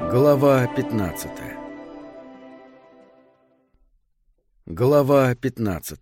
Глава 15. Глава 15.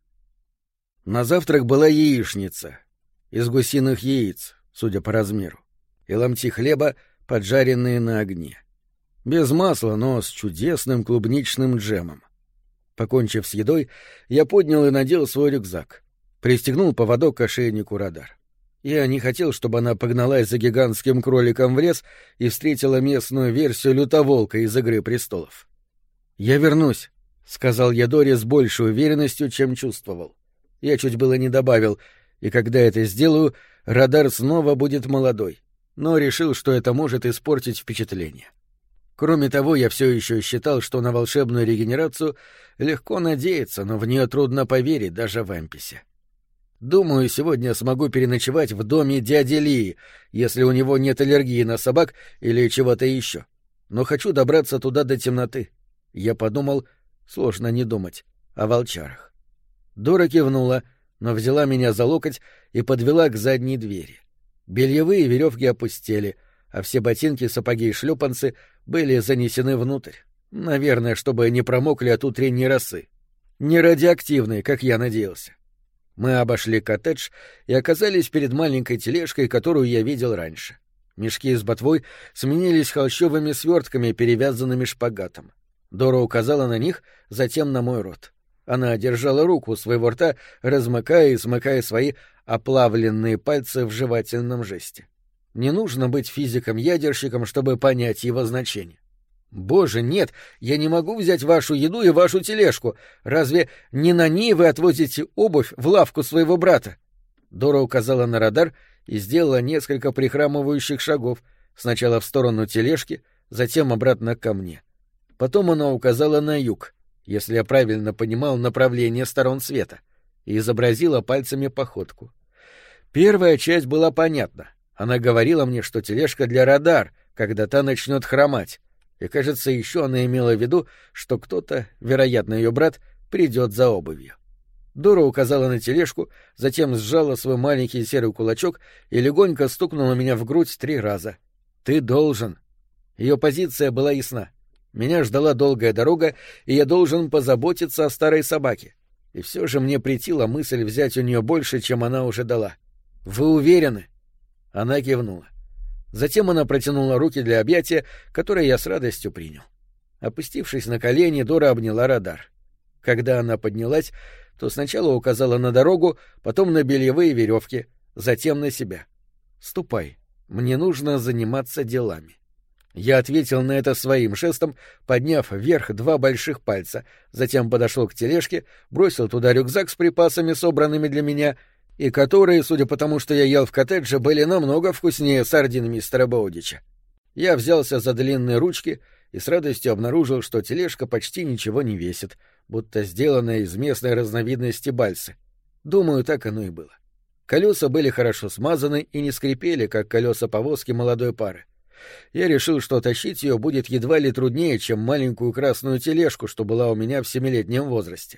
На завтрак была яичница из гусиных яиц, судя по размеру, и ломти хлеба, поджаренные на огне. Без масла, но с чудесным клубничным джемом. Покончив с едой, я поднял и надел свой рюкзак. Пристегнул поводок к ошейнику радар. Я не хотел, чтобы она погналась за гигантским кроликом в лес и встретила местную версию Лютоволка из «Игры престолов». «Я вернусь», — сказал я Доре с большей уверенностью, чем чувствовал. Я чуть было не добавил, и когда это сделаю, радар снова будет молодой, но решил, что это может испортить впечатление. Кроме того, я все еще считал, что на волшебную регенерацию легко надеяться, но в нее трудно поверить даже в Эмписе. Думаю, сегодня смогу переночевать в доме дяди Лии, если у него нет аллергии на собак или чего-то еще. Но хочу добраться туда до темноты. Я подумал, сложно не думать, о волчарах. Дора кивнула, но взяла меня за локоть и подвела к задней двери. Бельевые веревки опустели, а все ботинки, сапоги и шлепанцы были занесены внутрь. Наверное, чтобы не промокли от утренней росы. Не радиоактивные, как я надеялся. Мы обошли коттедж и оказались перед маленькой тележкой, которую я видел раньше. Мешки с ботвой сменились холщовыми свертками, перевязанными шпагатом. Дора указала на них, затем на мой рот. Она держала руку у своего рта, размыкая и смыкая свои оплавленные пальцы в жевательном жесте. Не нужно быть физиком-ядерщиком, чтобы понять его значение. «Боже, нет, я не могу взять вашу еду и вашу тележку. Разве не на ней вы отвозите обувь в лавку своего брата?» Дора указала на радар и сделала несколько прихрамывающих шагов, сначала в сторону тележки, затем обратно ко мне. Потом она указала на юг, если я правильно понимал направление сторон света, и изобразила пальцами походку. Первая часть была понятна. Она говорила мне, что тележка для радар, когда та начнет хромать. И, кажется, еще она имела в виду, что кто-то, вероятно, ее брат, придет за обувью. Дора указала на тележку, затем сжала свой маленький серый кулачок и легонько стукнула меня в грудь 3 раза. «Ты должен». Ее позиция была ясна. Меня ждала долгая дорога, и я должен позаботиться о старой собаке. И все же мне претила мысль взять у нее больше, чем она уже дала. «Вы уверены?» Она кивнула. Затем она протянула руки для объятия, которые я с радостью принял. Опустившись на колени, Дора обняла радар. Когда она поднялась, то сначала указала на дорогу, потом на бельевые веревки, затем на себя. «Ступай, мне нужно заниматься делами». Я ответил на это своим жестом, подняв вверх 2 больших пальца, затем подошел к тележке, бросил туда рюкзак с припасами, собранными для меня, и которые, судя по тому, что я ел в коттедже, были намного вкуснее сардин мистера Боудича. Я взялся за длинные ручки и с радостью обнаружил, что тележка почти ничего не весит, будто сделанная из местной разновидности бальсы. Думаю, так оно и было. Колеса были хорошо смазаны и не скрипели, как колеса повозки молодой пары. Я решил, что тащить ее будет едва ли труднее, чем маленькую красную тележку, что была у меня в 7-летнем возрасте.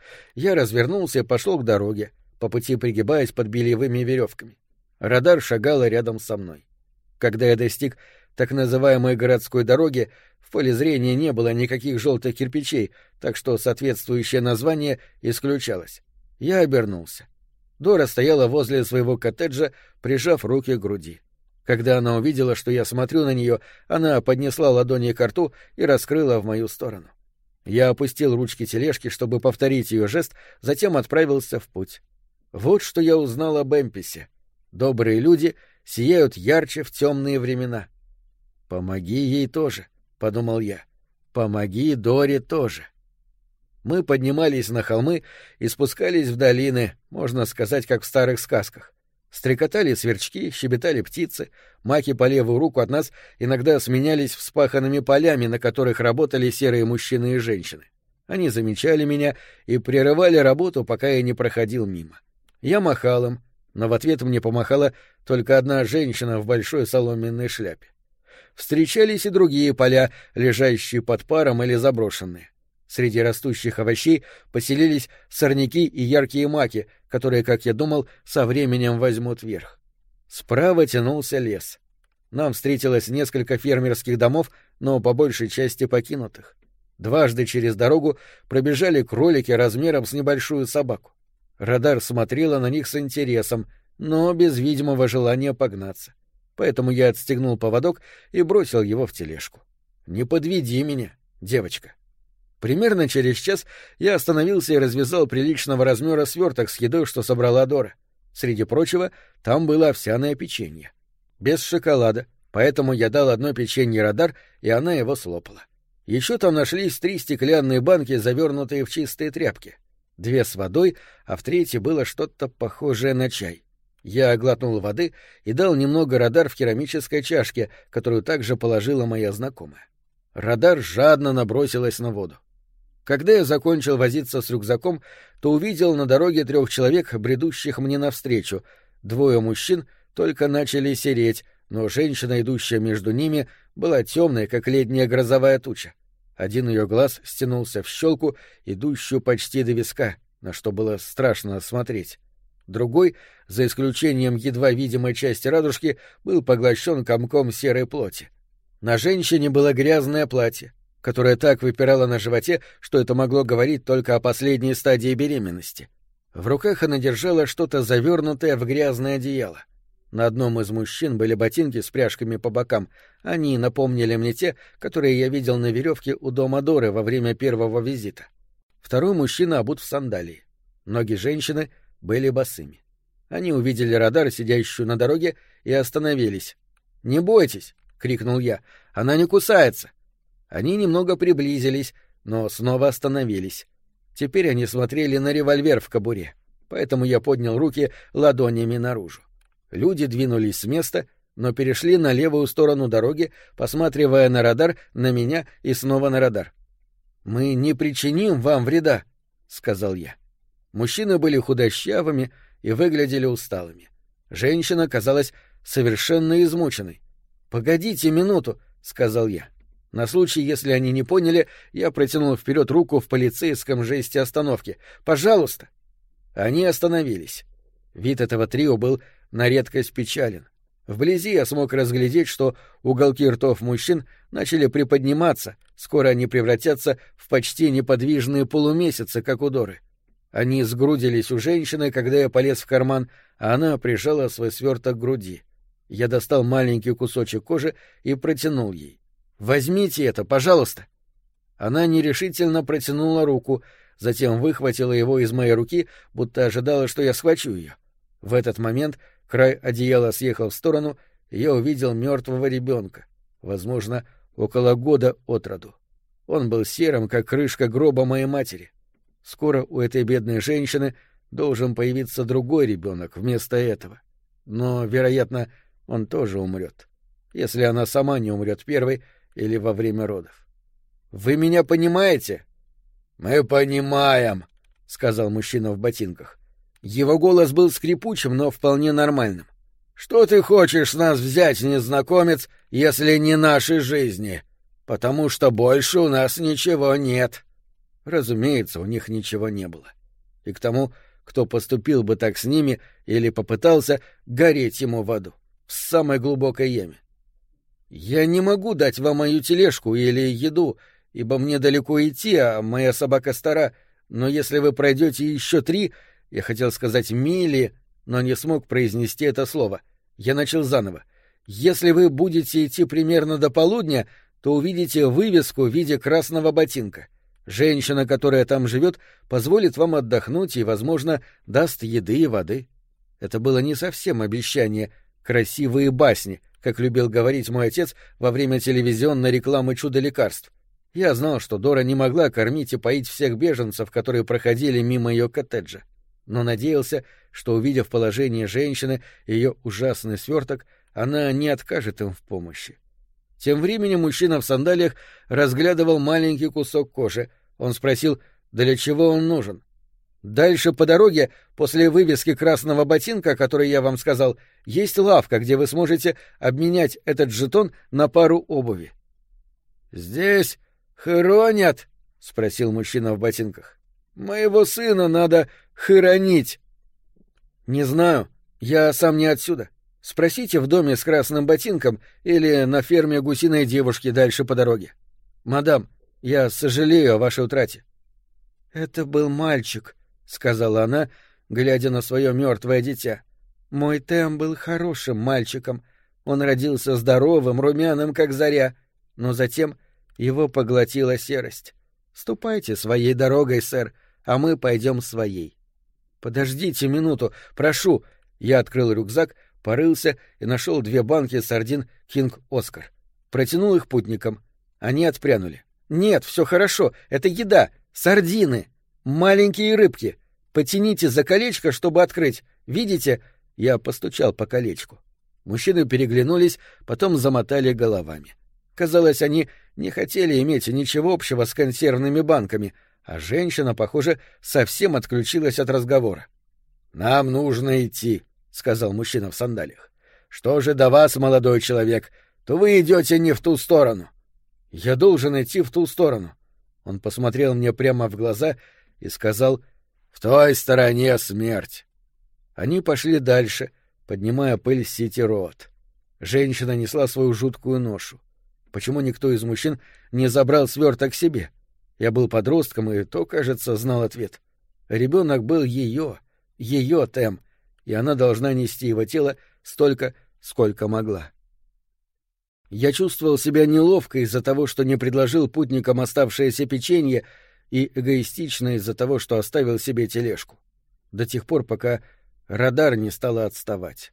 Я развернулся и пошел к дороге, по пути пригибаясь под бельевыми веревками. Радар шагала рядом со мной. Когда я достиг так называемой городской дороги, в поле зрения не было никаких желтых кирпичей, так что соответствующее название исключалось. Я обернулся. Дора стояла возле своего коттеджа, прижав руки к груди. Когда она увидела, что я смотрю на нее, она поднесла ладони ко рту и раскрыла в мою сторону. Я опустил ручки тележки, чтобы повторить ее жест, затем отправился в путь. Вот что я узнал об Эмписе. Добрые люди сияют ярче в темные времена. «Помоги ей тоже», — подумал я. «Помоги Доре тоже». Мы поднимались на холмы и спускались в долины, можно сказать, как в старых сказках. Стрекотали сверчки, щебетали птицы, маки по левую руку от нас иногда сменялись вспаханными полями, на которых работали серые мужчины и женщины. Они замечали меня и прерывали работу, пока я не проходил мимо. Я махал им, но в ответ мне помахала только одна женщина в большой соломенной шляпе. Встречались и другие поля, лежащие под паром или заброшенные. Среди растущих овощей поселились сорняки и яркие маки, которые, как я думал, со временем возьмут верх. Справа тянулся лес. Нам встретилось несколько фермерских домов, но по большей части покинутых. Дважды через дорогу пробежали кролики размером с небольшую собаку. Радар смотрела на них с интересом, но без видимого желания погнаться. Поэтому я отстегнул поводок и бросил его в тележку. «Не подведи меня, девочка». Примерно через час я остановился и развязал приличного размера сверток с едой, что собрала Дора. Среди прочего, там было овсяное печенье. Без шоколада, поэтому я дал одно печенье Радар, и она его слопала. Еще там нашлись 3 стеклянные банки, завернутые в чистые тряпки. 2 с водой, а в третьей было что-то похожее на чай. Я глотнул воды и дал немного Радар в керамической чашке, которую также положила моя знакомая. Радар жадно набросилась на воду. Когда я закончил возиться с рюкзаком, то увидел на дороге 3 человек, бредущих мне навстречу. 2 мужчин только начали сереть, но женщина, идущая между ними, была темной, как летняя грозовая туча. Один ее глаз стянулся в щелку, идущую почти до виска, на что было страшно смотреть. Другой, за исключением едва видимой части радужки, был поглощен комком серой плоти. На женщине было грязное платье, которое так выпирало на животе, что это могло говорить только о последней стадии беременности. В руках она держала что-то завернутое в грязное одеяло. На одном из мужчин были ботинки с пряжками по бокам. Они напомнили мне те, которые я видел на веревке у дома Доры во время первого визита. Второй мужчина обут в сандалии. Ноги женщины были босыми. Они увидели Радар, сидящую на дороге, и остановились. «Не бойтесь!» — крикнул я. «Она не кусается!» Они немного приблизились, но снова остановились. Теперь они смотрели на револьвер в кобуре, поэтому я поднял руки ладонями наружу. Люди двинулись с места, но перешли на левую сторону дороги, посматривая на Радар, на меня и снова на Радар. «Мы не причиним вам вреда», — сказал я. Мужчины были худощавыми и выглядели усталыми. Женщина казалась совершенно измученной. «Погодите минуту», — сказал я. На случай, если они не поняли, я протянул вперед руку в полицейском жесте остановки. «Пожалуйста!» Они остановились. Вид этого трио был на редкость печален. Вблизи я смог разглядеть, что уголки ртов мужчин начали приподниматься, скоро они превратятся в почти неподвижные полумесяцы, как у Доры. Они сгрудились у женщины, когда я полез в карман, а она прижала свой сверток к груди. Я достал маленький кусочек кожи и протянул ей. «Возьмите это, пожалуйста!» Она нерешительно протянула руку, затем выхватила его из моей руки, будто ожидала, что я схвачу ее. В этот момент край одеяла съехал в сторону, и я увидел мертвого ребенка, возможно, около года от роду. Он был серым, как крышка гроба моей матери. Скоро у этой бедной женщины должен появиться другой ребенок вместо этого. Но, вероятно, он тоже умрет, если она сама не умрет первой или во время родов. «Вы меня понимаете?» «Мы понимаем», — сказал мужчина в ботинках. Его голос был скрипучим, но вполне нормальным. «Что ты хочешь с нас взять, незнакомец, если не нашей жизни? Потому что больше у нас ничего нет». Разумеется, у них ничего не было. И к тому, кто поступил бы так с ними или попытался, гореть ему в аду, в самой глубокой яме. «Я не могу дать вам мою тележку или еду, ибо мне далеко идти, а моя собака стара, но если вы пройдете еще 3, я хотел сказать мили, но не смог произнести это слово. Я начал заново. Если вы будете идти примерно до полудня, то увидите вывеску в виде красного ботинка. Женщина, которая там живет, позволит вам отдохнуть и, возможно, даст еды и воды». Это было не совсем обещание, красивые басни, как любил говорить мой отец во время телевизионной рекламы чудо-лекарств. Я знал, что Дора не могла кормить и поить всех беженцев, которые проходили мимо ее коттеджа, но надеялся, что, увидев положение женщины и ее ужасный сверток, она не откажет им в помощи. Тем временем мужчина в сандалиях разглядывал маленький кусок кожи. Он спросил, для чего он нужен. «Дальше по дороге, после вывески красного ботинка, о которой я вам сказал, есть лавка, где вы сможете обменять этот жетон на пару обуви». «Здесь хоронят?» — спросил мужчина в ботинках. «Моего сына надо хоронить». «Не знаю, я сам не отсюда. Спросите в доме с красным ботинком или на ферме гусиной девушки дальше по дороге. Мадам, я сожалею о вашей утрате. — Это был мальчик, — сказала она, глядя на свое мертвое дитя. — Мой Тэм был хорошим мальчиком. Он родился здоровым, румяным, как заря, но затем его поглотила серость. Ступайте своей дорогой, сэр, а мы пойдем своей. — Подождите минуту, прошу. Я открыл рюкзак, порылся и нашел 2 банки сардин «Кинг Оскар». Протянул их путникам. Они отпрянули. «Нет, все хорошо, это еда, сардины, маленькие рыбки. Потяните за колечко, чтобы открыть. Видите?» Я постучал по колечку. Мужчины переглянулись, потом замотали головами. Казалось, они не хотели иметь ничего общего с консервными банками, а женщина, похоже, совсем отключилась от разговора. «Нам нужно идти», — сказал мужчина в сандалиях. «Что же до вас, молодой человек, то вы идете не в ту сторону». «Я должен идти в ту сторону». Он посмотрел мне прямо в глаза и сказал: «В той стороне смерть». Они пошли дальше, поднимая пыль Сити-Роуд. Женщина несла свою жуткую ношу. Почему никто из мужчин не забрал сверток себе? Я был подростком и то, кажется, знал ответ. Ребенок был ее Тэм, и она должна нести его тело столько, сколько могла. Я чувствовал себя неловко из-за того, что не предложил путникам оставшееся печенье, и эгоистично из-за того, что оставил себе тележку. До тех пор, пока радар не стала отставать.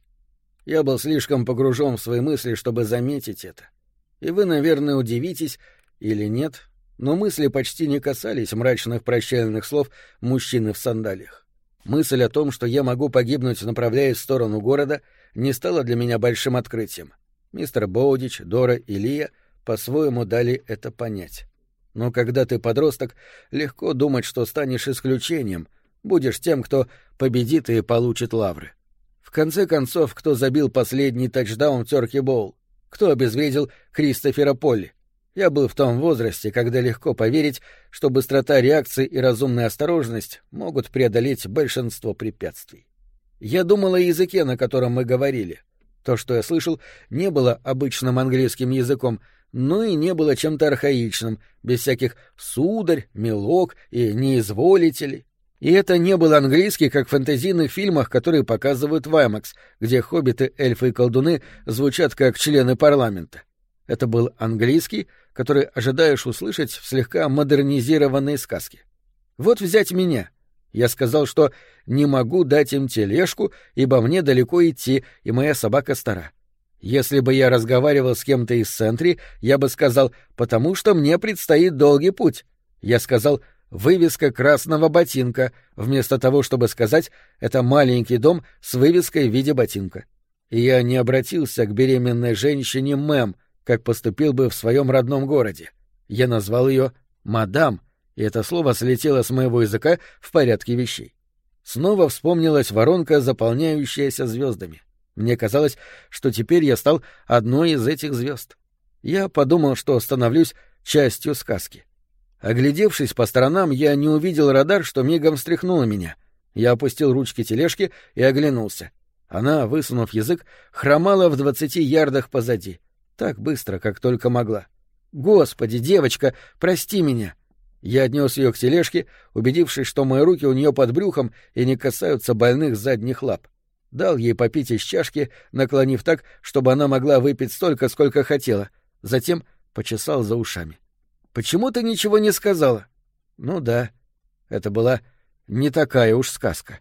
Я был слишком погружен в свои мысли, чтобы заметить это. И вы, наверное, удивитесь или нет, но мысли почти не касались мрачных прощальных слов мужчины в сандалиях. Мысль о том, что я могу погибнуть, направляясь в сторону города, не стала для меня большим открытием. Мистер Боудич, Дора и Лия по-своему дали это понять. Но когда ты подросток, легко думать, что станешь исключением, будешь тем, кто победит и получит лавры. В конце концов, кто забил последний тачдаун в Тёрки-Боул? Кто обезвредил Кристофера Полли? Я был в том возрасте, когда легко поверить, что быстрота реакции и разумная осторожность могут преодолеть большинство препятствий. Я думал о языке, на котором мы говорили. То, что я слышал, не было обычным английским языком, но и не было чем-то архаичным, без всяких «сударь», «милок» и «неизволители». И это не был английский, как в фэнтезийных фильмах, которые показывают в IMAX, где хоббиты, эльфы и колдуны звучат как члены парламента. Это был английский, который ожидаешь услышать в слегка модернизированной сказке. Вот взять меня. Я сказал, что не могу дать им тележку, ибо мне далеко идти, и моя собака стара. Если бы я разговаривал с кем-то из Сентри, я бы сказал: «Потому что мне предстоит долгий путь». Я сказал: «Вывеска красного ботинка», вместо того, чтобы сказать: «Это маленький дом с вывеской в виде ботинка». И я не обратился к беременной женщине мэм, как поступил бы в своем родном городе. Я назвал ее «мадам», и это слово слетело с моего языка в порядке вещей. Снова вспомнилась воронка, заполняющаяся звездами. Мне казалось, что теперь я стал одной из этих звезд. Я подумал, что становлюсь частью сказки. Оглядевшись по сторонам, я не увидел радар, что мигом встряхнуло меня. Я опустил ручки тележки и оглянулся. Она, высунув язык, хромала в 20 ярдах позади. Так быстро, как только могла. «Господи, девочка, прости меня!» Я отнес ее к тележке, убедившись, что мои руки у нее под брюхом и не касаются больных задних лап. Дал ей попить из чашки, наклонив так, чтобы она могла выпить столько, сколько хотела. Затем почесал за ушами. «Почему ты ничего не сказала?» «Ну да, это была не такая уж сказка».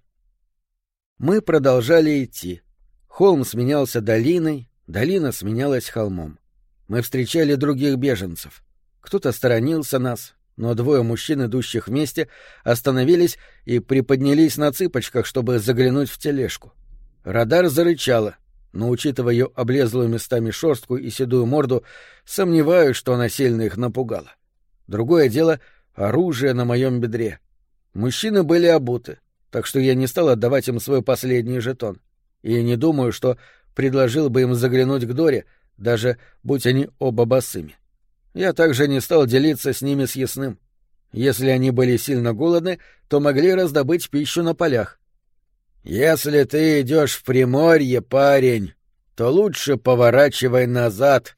Мы продолжали идти. Холм сменялся долиной, долина сменялась холмом. Мы встречали других беженцев. Кто-то сторонился нас, но 2 мужчин, идущих вместе, остановились и приподнялись на цыпочках, чтобы заглянуть в тележку. Радар зарычала, но, учитывая ее облезлую местами шерстку и седую морду, сомневаюсь, что она сильно их напугала. Другое дело — оружие на моем бедре. Мужчины были обуты, так что я не стал отдавать им свой последний жетон. И не думаю, что предложил бы им заглянуть к Доре, даже будь они оба босыми. Я также не стал делиться с ними съестным. Если они были сильно голодны, то могли раздобыть пищу на полях. «Если ты идешь в Приморье, парень, то лучше поворачивай назад.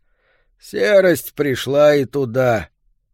Серость пришла и туда.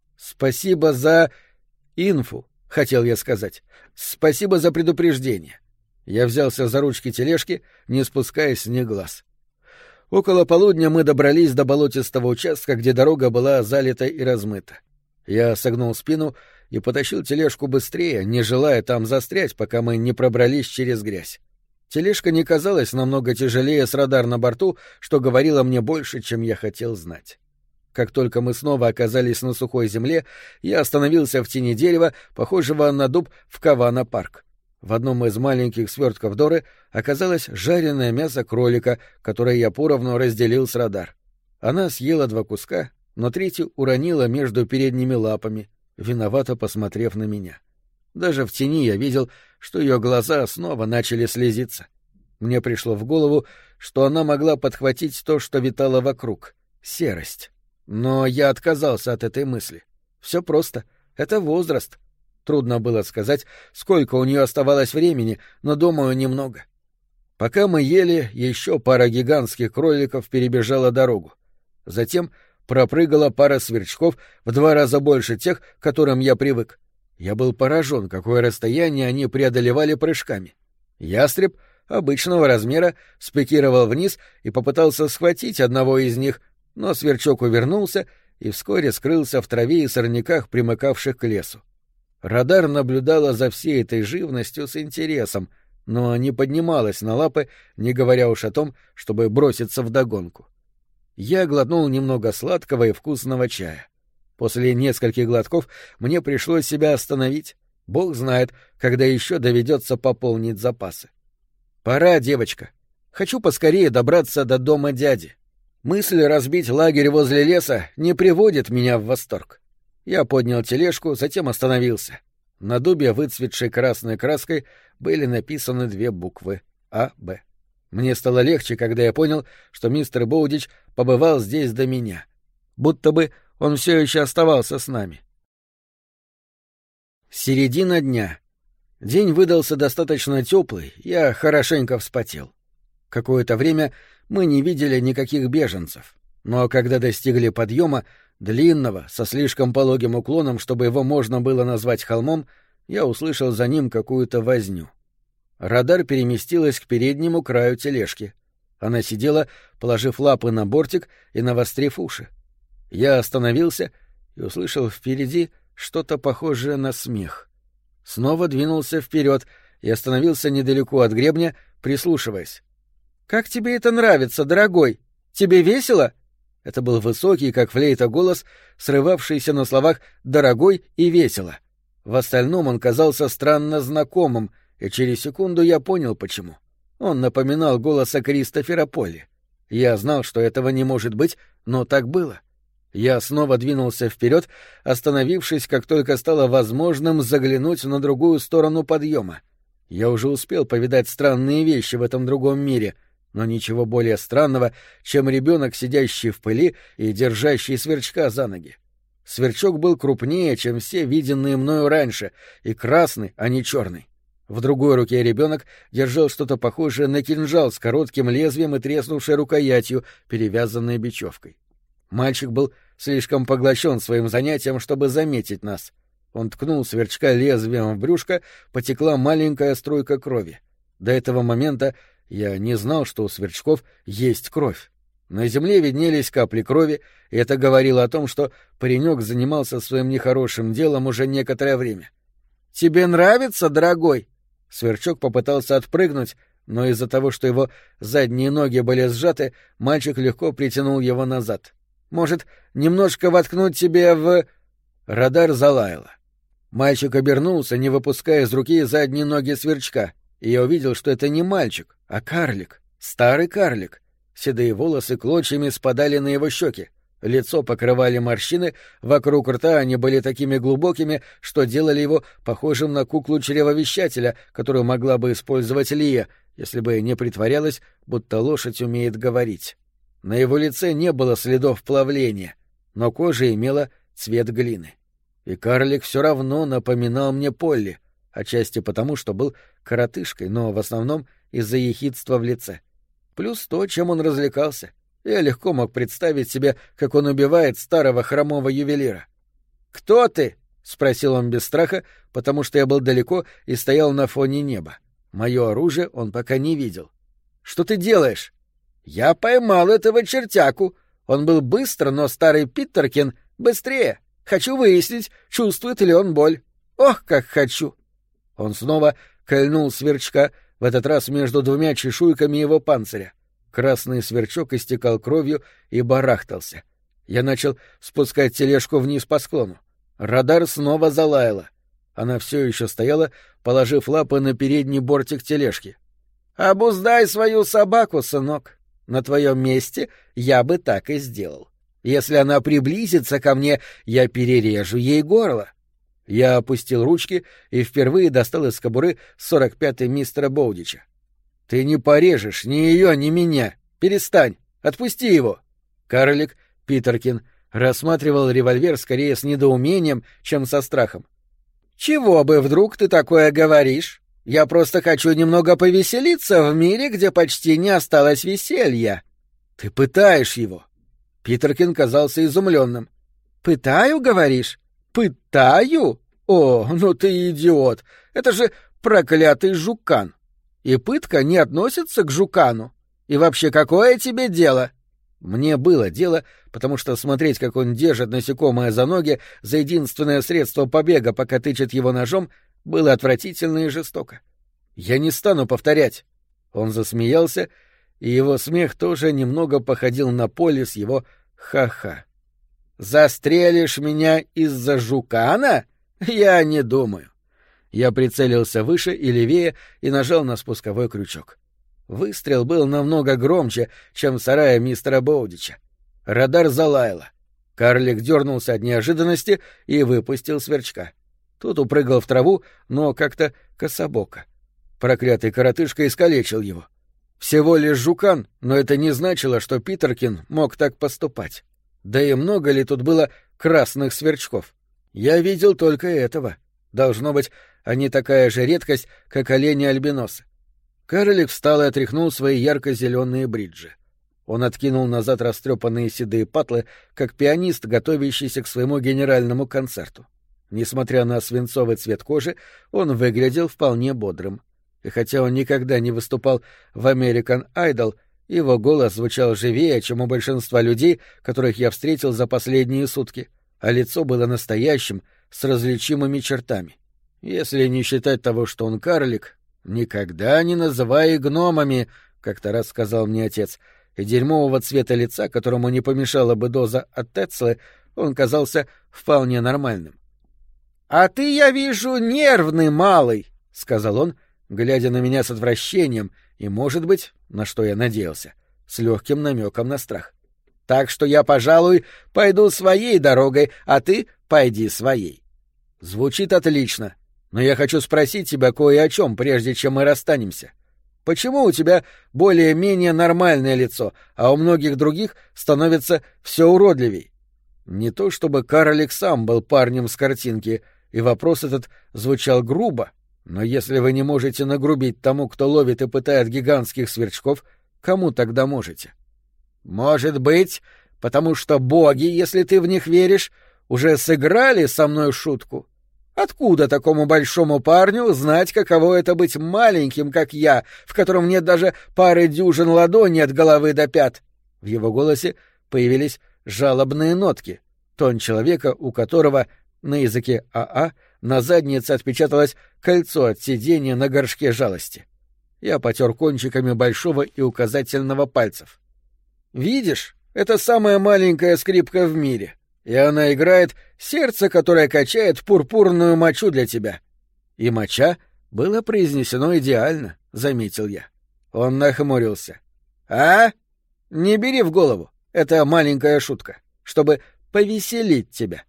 Спасибо за инфу, хотел я сказать. Спасибо за предупреждение. Я взялся за ручки тележки, не спуская с них глаз. Около полудня мы добрались до болотистого участка, где дорога была залита и размыта. Я согнул спину и потащил тележку быстрее, не желая там застрять, пока мы не пробрались через грязь. Тележка не казалась намного тяжелее с радар на борту, что говорило мне больше, чем я хотел знать. Как только мы снова оказались на сухой земле, я остановился в тени дерева, похожего на дуб в Кавана-парк. В одном из маленьких свертков Доры оказалось жареное мясо кролика, которое я поровну разделил с радар. Она съела 2 куска, но третий уронила между передними лапами, виновато посмотрев на меня. Даже в тени я видел, что ее глаза снова начали слезиться. Мне пришло в голову, что она могла подхватить то, что витало вокруг — серость. Но я отказался от этой мысли. Все просто. Это возраст. Трудно было сказать, сколько у нее оставалось времени, но, думаю, немного. Пока мы ели, еще пара гигантских кроликов перебежала дорогу. Затем пропрыгала пара сверчков в 2 раза больше тех, к которым я привык. Я был поражен, какое расстояние они преодолевали прыжками. Ястреб обычного размера спикировал вниз и попытался схватить одного из них, но сверчок увернулся и вскоре скрылся в траве и сорняках, примыкавших к лесу. Радар наблюдала за всей этой живностью с интересом, но не поднималась на лапы, не говоря уж о том, чтобы броситься вдогонку. Я глотнул немного сладкого и вкусного чая. После нескольких глотков мне пришлось себя остановить. Бог знает, когда еще доведется пополнить запасы. «Пора, девочка. Хочу поскорее добраться до дома дяди. Мысль разбить лагерь возле леса не приводит меня в восторг». Я поднял тележку, затем остановился. На дубе, выцветшей красной краской, были написаны 2 буквы «А-Б». Мне стало легче, когда я понял, что мистер Боудич побывал здесь до меня. Будто бы он все еще оставался с нами. Середина дня. День выдался достаточно теплый, я хорошенько вспотел. Какое-то время мы не видели никаких беженцев, но когда достигли подъема, длинного, со слишком пологим уклоном, чтобы его можно было назвать холмом, я услышал за ним какую-то возню. Радар переместилась к переднему краю тележки. Она сидела, положив лапы на бортик и навострив уши. Я остановился и услышал впереди что-то похожее на смех. Снова двинулся вперед и остановился недалеко от гребня, прислушиваясь. «Как тебе это нравится, дорогой? Тебе весело?» Это был высокий, как флейта, голос, срывавшийся на словах «дорогой» и «весело». В остальном он казался странно знакомым, и через секунду я понял, почему. Он напоминал голос Кристофера Полли. Я знал, что этого не может быть, но так было. Я снова двинулся вперед, остановившись, как только стало возможным заглянуть на другую сторону подъема. Я уже успел повидать странные вещи в этом другом мире, но ничего более странного, чем ребенок, сидящий в пыли и держащий сверчка за ноги. Сверчок был крупнее, чем все виденные мною раньше, и красный, а не черный. В другой руке ребенок держал что-то похожее на кинжал с коротким лезвием и треснувшей рукоятью, перевязанной бечевкой. Мальчик был слишком поглощен своим занятием, чтобы заметить нас. Он ткнул сверчка лезвием в брюшко, потекла маленькая струйка крови. До этого момента я не знал, что у сверчков есть кровь. На земле виднелись капли крови, и это говорило о том, что паренек занимался своим нехорошим делом уже некоторое время. «Тебе нравится, дорогой?» Сверчок попытался отпрыгнуть, но из-за того, что его задние ноги были сжаты, мальчик легко притянул его назад. «Может, немножко воткнуть тебе в...» Радар залаяла. Мальчик обернулся, не выпуская из руки задние ноги сверчка, и я увидел, что это не мальчик, а карлик, старый карлик. Седые волосы клочьями спадали на его щеки. Лицо покрывали морщины, вокруг рта они были такими глубокими, что делали его похожим на куклу чревовещателя, которую могла бы использовать Лия, если бы не притворялась, будто лошадь умеет говорить. На его лице не было следов плавления, но кожа имела цвет глины. И карлик все равно напоминал мне Полли, отчасти потому, что был коротышкой, но в основном из-за ехидства в лице. плюс то, чем он развлекался. Я легко мог представить себе, как он убивает старого хромого ювелира. «Кто ты?» — спросил он без страха, потому что я был далеко и стоял на фоне неба. Мое оружие он пока не видел. «Что ты делаешь?» «Я поймал этого чертяку. Он был быстро, но старый Питеркин быстрее. Хочу выяснить, чувствует ли он боль. Ох, как хочу!» Он снова кольнул сверчка, в этот раз между двумя чешуйками его панциря. Красный сверчок истекал кровью и барахтался. Я начал спускать тележку вниз по склону. Радар снова залаяла. Она все еще стояла, положив лапы на передний бортик тележки. «Обуздай свою собаку, сынок. На твоем месте я бы так и сделал. Если она приблизится ко мне, я перережу ей горло». Я опустил ручки и впервые достал из кобуры 45-й мистера Боудича. «Ты не порежешь ни ее, ни меня. Перестань. Отпусти его». Карлик Питеркин рассматривал револьвер скорее с недоумением, чем со страхом. «Чего бы вдруг ты такое говоришь? Я просто хочу немного повеселиться в мире, где почти не осталось веселья». «Ты пытаешь его». Питеркин казался изумленным. «Пытаю, говоришь? Пытаю? О, ну ты идиот! Это же проклятый жукан! И пытка не относится к жукану. И вообще, какое тебе дело?» Мне было дело, потому что смотреть, как он держит насекомое за ноги, за единственное средство побега, пока тычет его ножом, было отвратительно и жестоко. «Я не стану повторять». Он засмеялся, и его смех тоже немного походил на поле с его «ха-ха». «Застрелишь меня из-за жукана? Я не думаю». Я прицелился выше и левее и нажал на спусковой крючок. Выстрел был намного громче, чем в сарае мистера Боудича. Радар залаяла. Карлик дернулся от неожиданности и выпустил сверчка. Тот упрыгал в траву, но как-то кособоко. Проклятый коротышка искалечил его. Всего лишь жукан, но это не значило, что Питеркин мог так поступать. Да и много ли тут было красных сверчков? Я видел только этого. Должно быть, они такая же редкость, как олени-альбиносы. Карлик встал и отряхнул свои ярко-зеленые бриджи. Он откинул назад растрепанные седые патлы, как пианист, готовящийся к своему генеральному концерту. Несмотря на свинцовый цвет кожи, он выглядел вполне бодрым. И хотя он никогда не выступал в American Idol, его голос звучал живее, чем у большинства людей, которых я встретил за последние сутки, а лицо было настоящим, с различимыми чертами. Если не считать того, что он карлик, никогда не называй их гномами, как-то раз сказал мне отец, и дерьмового цвета лица, которому не помешала бы доза от Тецлы, он казался вполне нормальным. — А ты, я вижу, нервный малый, — сказал он, глядя на меня с отвращением и, может быть, на что я надеялся, с легким намеком на страх. — Так что я, пожалуй, пойду своей дорогой, а ты пойди своей. — Звучит отлично, но я хочу спросить тебя кое о чем, прежде чем мы расстанемся. Почему у тебя более-менее нормальное лицо, а у многих других становится все уродливей? Не то чтобы Карлик сам был парнем с картинки, и вопрос этот звучал грубо, но если вы не можете нагрубить тому, кто ловит и пытает гигантских сверчков, кому тогда можете? Может быть, потому что боги, если ты в них веришь, уже сыграли со мной шутку? Откуда такому большому парню знать, каково это быть маленьким, как я, в котором нет даже пары дюжин ладоней от головы до пят? В его голосе появились жалобные нотки. Тон человека, у которого на языке АА на заднице отпечаталось кольцо от сидения на горшке жалости. Я потер кончиками большого и указательного пальцев. «Видишь, это самая маленькая скрипка в мире, и она играет сердце, которое качает пурпурную мочу для тебя». И моча было произнесено идеально, — заметил я. Он нахмурился. «А? Не бери в голову, это маленькая шутка, чтобы повеселить тебя.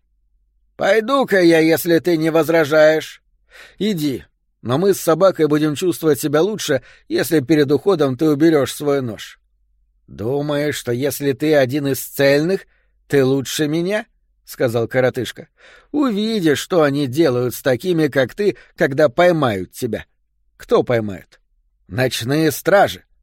Пойду-ка я, если ты не возражаешь. Иди, но мы с собакой будем чувствовать себя лучше, если перед уходом ты уберешь свой нож. Думаешь, что если ты один из цельных, ты лучше меня? — сказал коротышка. — Увидишь, что они делают с такими, как ты, когда поймают тебя. Кто поймает? Ночные стражи.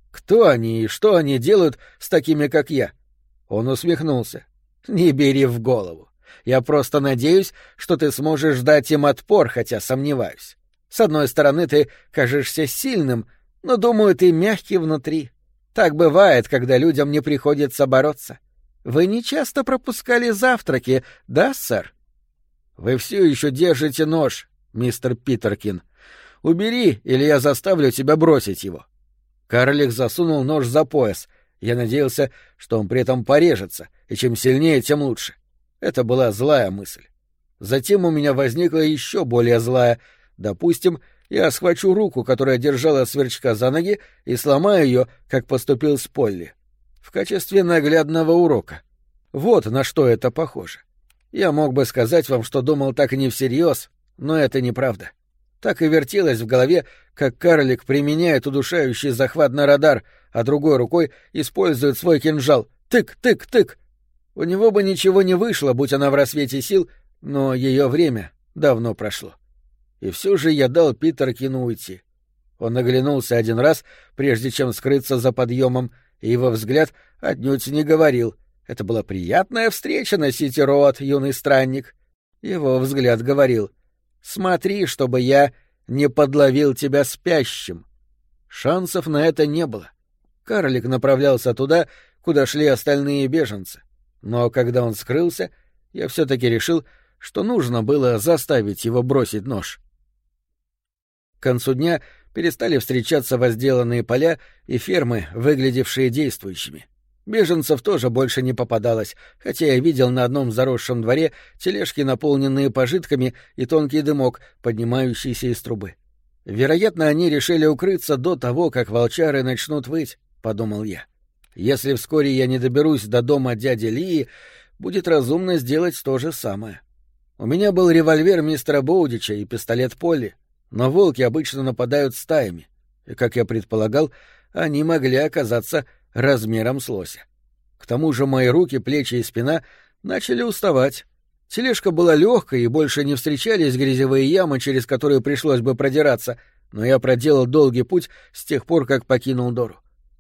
Кто они и что они делают с такими, как я? Он усмехнулся. Не бери в голову. Я просто надеюсь, что ты сможешь дать им отпор, хотя сомневаюсь. С одной стороны, ты кажешься сильным, но, думаю, ты мягкий внутри. Так бывает, когда людям не приходится бороться. Вы не часто пропускали завтраки, да, сэр? Вы все еще держите нож, мистер Питеркин. Убери, или я заставлю тебя бросить его. Карлик засунул нож за пояс. Я надеялся, что он при этом порежется, и чем сильнее, тем лучше. Это была злая мысль. Затем у меня возникла еще более злая. Допустим, я схвачу руку, которая держала Сверчка за ноги, и сломаю ее, как поступил с Полли. В качестве наглядного урока. Вот на что это похоже. Я мог бы сказать вам, что думал так и не всерьез, но это неправда. Так и вертелось в голове, как карлик применяет удушающий захват на радар, а другой рукой использует свой кинжал. Тык, тык, тык. У него бы ничего не вышло, будь она в рассвете сил, но ее время давно прошло. И все же я дал Питеркину уйти. Он оглянулся один раз, прежде чем скрыться за подъемом, и его взгляд отнюдь не говорил: «Это была приятная встреча на Сити-Роуд, юный странник». Его взгляд говорил: «Смотри, чтобы я не подловил тебя спящим». Шансов на это не было. Карлик направлялся туда, куда шли остальные беженцы. Но когда он скрылся, я все-таки решил, что нужно было заставить его бросить нож. К концу дня перестали встречаться возделанные поля и фермы, выглядевшие действующими. Беженцев тоже больше не попадалось, хотя я видел на одном заросшем дворе тележки, наполненные пожитками, и тонкий дымок, поднимающийся из трубы. Вероятно, они решили укрыться до того, как волчары начнут выть, — подумал я. Если вскоре я не доберусь до дома дяди Лии, будет разумно сделать то же самое. У меня был револьвер мистера Боудича и пистолет Полли, но волки обычно нападают стаями, и, как я предполагал, они могли оказаться размером с лося. К тому же мои руки, плечи и спина начали уставать. Тележка была легкой, и больше не встречались грязевые ямы, через которые пришлось бы продираться, но я проделал долгий путь с тех пор, как покинул Дору.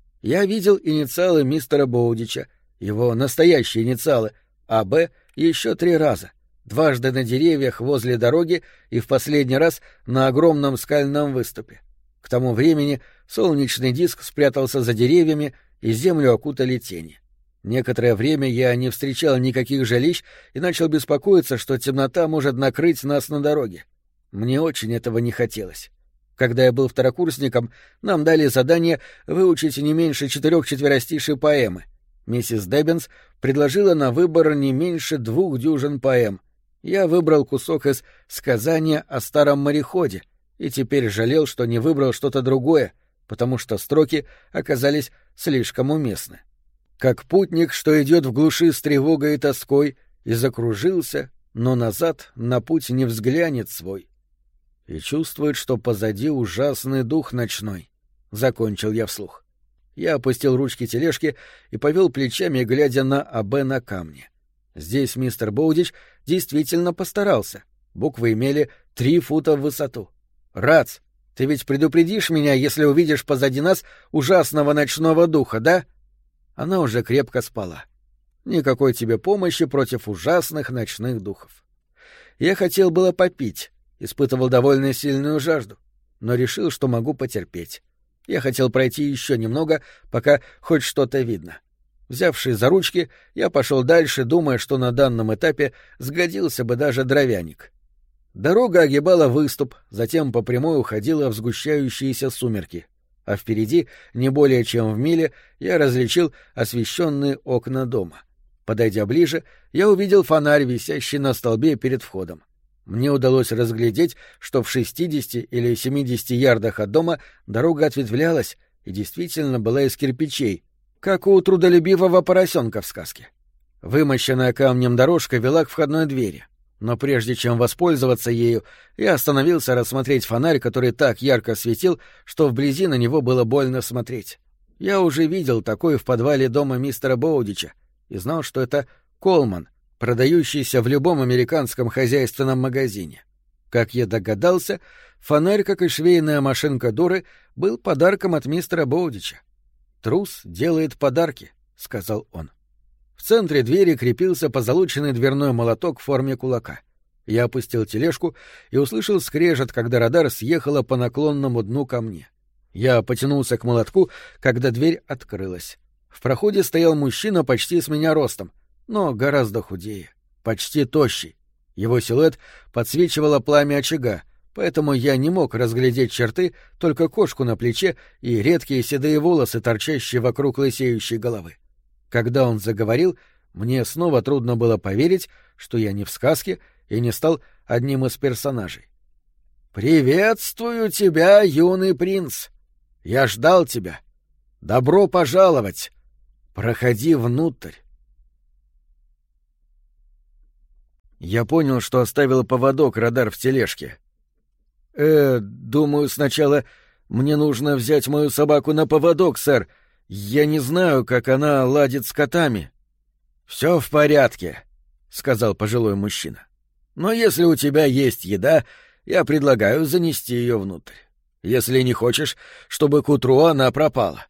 Я видел инициалы мистера Боудича, его настоящие инициалы, АБ, еще 3 раза. Дважды на деревьях возле дороги и в последний раз на огромном скальном выступе. К тому времени солнечный диск спрятался за деревьями, и землю окутали тени. Некоторое время я не встречал никаких жилищ и начал беспокоиться, что темнота может накрыть нас на дороге. Мне очень этого не хотелось. Когда я был второкурсником, нам дали задание выучить не меньше 4 четверостишей поэмы. Миссис Деббинс предложила на выбор не меньше 2 дюжин поэм. Я выбрал кусок из «Сказания о старом мореходе» и теперь жалел, что не выбрал что-то другое, потому что строки оказались слишком уместны. Как путник, что идет в глуши с тревогой и тоской, и закружился, но назад на путь не взглянет свой. И чувствует, что позади ужасный дух ночной. Закончил я вслух. Я опустил ручки тележки и повел плечами, глядя на АБ на камне. Здесь мистер Боудич действительно постарался. Буквы имели 3 фута в высоту. «Рац, ты ведь предупредишь меня, если увидишь позади нас ужасного ночного духа, да?» Она уже крепко спала. Никакой тебе помощи против ужасных ночных духов. Я хотел было попить, испытывал довольно сильную жажду, но решил, что могу потерпеть. Я хотел пройти еще немного, пока хоть что-то видно. Взявшись за ручки, я пошел дальше, думая, что на данном этапе сгодился бы даже дровяник. Дорога огибала выступ, затем по прямой уходила в сгущающиеся сумерки, а впереди, не более чем в миле, я различил освещенные окна дома. Подойдя ближе, я увидел фонарь, висящий на столбе перед входом. Мне удалось разглядеть, что в 60 или 70 ярдах от дома дорога ответвлялась и действительно была из кирпичей, как у трудолюбивого поросенка в сказке. Вымощенная камнем дорожка вела к входной двери, но прежде чем воспользоваться ею, я остановился рассмотреть фонарь, который так ярко светил, что вблизи на него было больно смотреть. Я уже видел такой в подвале дома мистера Боудича и знал, что это Колман, продающийся в любом американском хозяйственном магазине. Как я догадался, фонарь, как и швейная машинка Доры, был подарком от мистера Боудича. Трус делает подарки, — сказал он. В центре двери крепился позолоченный дверной молоток в форме кулака. Я опустил тележку и услышал скрежет, когда радар съехала по наклонному дну ко мне. Я потянулся к молотку, когда дверь открылась. В проходе стоял мужчина почти с меня ростом, но гораздо худее, почти тощий. Его силуэт подсвечивало пламя очага, поэтому я не мог разглядеть черты, только кошку на плече и редкие седые волосы, торчащие вокруг лысеющей головы. Когда он заговорил, мне снова трудно было поверить, что я не в сказке и не стал одним из персонажей. «Приветствую тебя, юный принц! Я ждал тебя! Добро пожаловать! Проходи внутрь!» Я понял, что оставил поводок радар в тележке. Думаю, сначала мне нужно взять мою собаку на поводок, сэр. Я не знаю, как она ладит с котами». «Все в порядке», — сказал пожилой мужчина. «Но если у тебя есть еда, я предлагаю занести ее внутрь. Если не хочешь, чтобы к утру она пропала».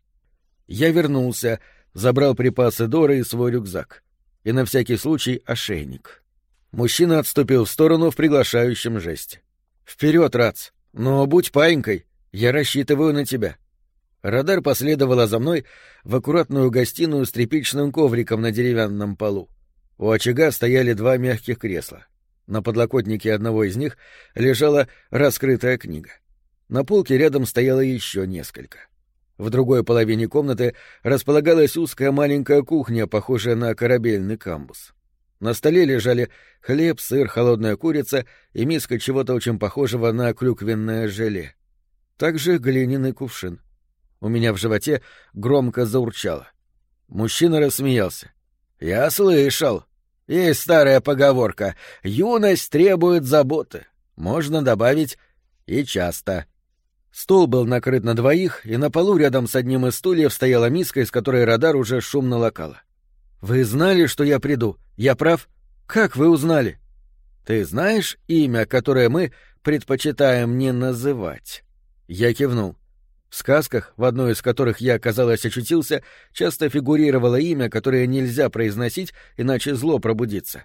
Я вернулся, забрал припасы Доры и свой рюкзак. И на всякий случай ошейник. Мужчина отступил в сторону в приглашающем жесте. «Вперед, Рац! Но будь паинькой, я рассчитываю на тебя». Радар последовала за мной в аккуратную гостиную с тряпичным ковриком на деревянном полу. У очага стояли 2 мягких кресла. На подлокотнике одного из них лежала раскрытая книга. На полке рядом стояло еще несколько. В другой половине комнаты располагалась узкая маленькая кухня, похожая на корабельный камбуз. На столе лежали хлеб, сыр, холодная курица и миска чего-то очень похожего на клюквенное желе. Также глиняный кувшин. У меня в животе громко заурчало. Мужчина рассмеялся. «Я слышал. Есть старая поговорка: юность требует заботы. Можно добавить и часто». Стол был накрыт на 2, и на полу рядом с одним из стульев стояла миска, из которой радар уже шумно лакала. «Вы знали, что я приду? Я прав? Как вы узнали?» «Ты знаешь имя, которое мы предпочитаем не называть?» Я кивнул. В сказках, в одной из которых я, казалось, очутился, часто фигурировало имя, которое нельзя произносить, иначе зло пробудится.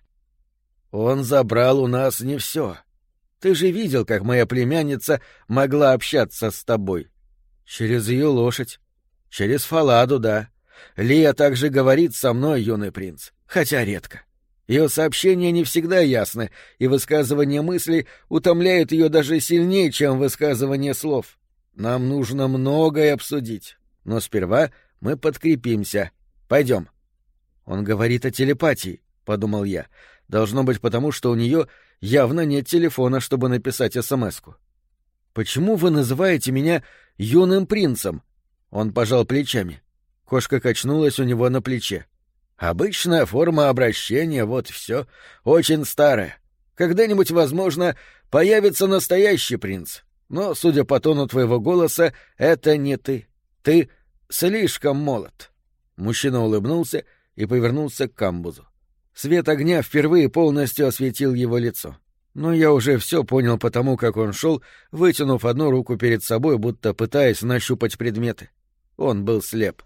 «Он забрал у нас не все. Ты же видел, как моя племянница могла общаться с тобой?» «Через ее лошадь. Через Фаладу, да. Лия также говорит со мной, юный принц, хотя редко. Ее сообщения не всегда ясны, и высказывание мыслей утомляет ее даже сильнее, чем высказывание слов. Нам нужно многое обсудить, но сперва мы подкрепимся. Пойдем». «Он говорит о телепатии», — подумал я. «Должно быть потому, что у нее явно нет телефона, чтобы написать смс-ку». «Почему вы называете меня юным принцем?» Он пожал плечами. Кошка качнулась у него на плече. «Обычная форма обращения, вот все. Очень старая. Когда-нибудь, возможно, появится настоящий принц. Но, судя по тону твоего голоса, это не ты. Ты слишком молод». Мужчина улыбнулся и повернулся к камбузу. Свет огня впервые полностью осветил его лицо. Но я уже все понял потому, как он шел, вытянув одну руку перед собой, будто пытаясь нащупать предметы. Он был слеп.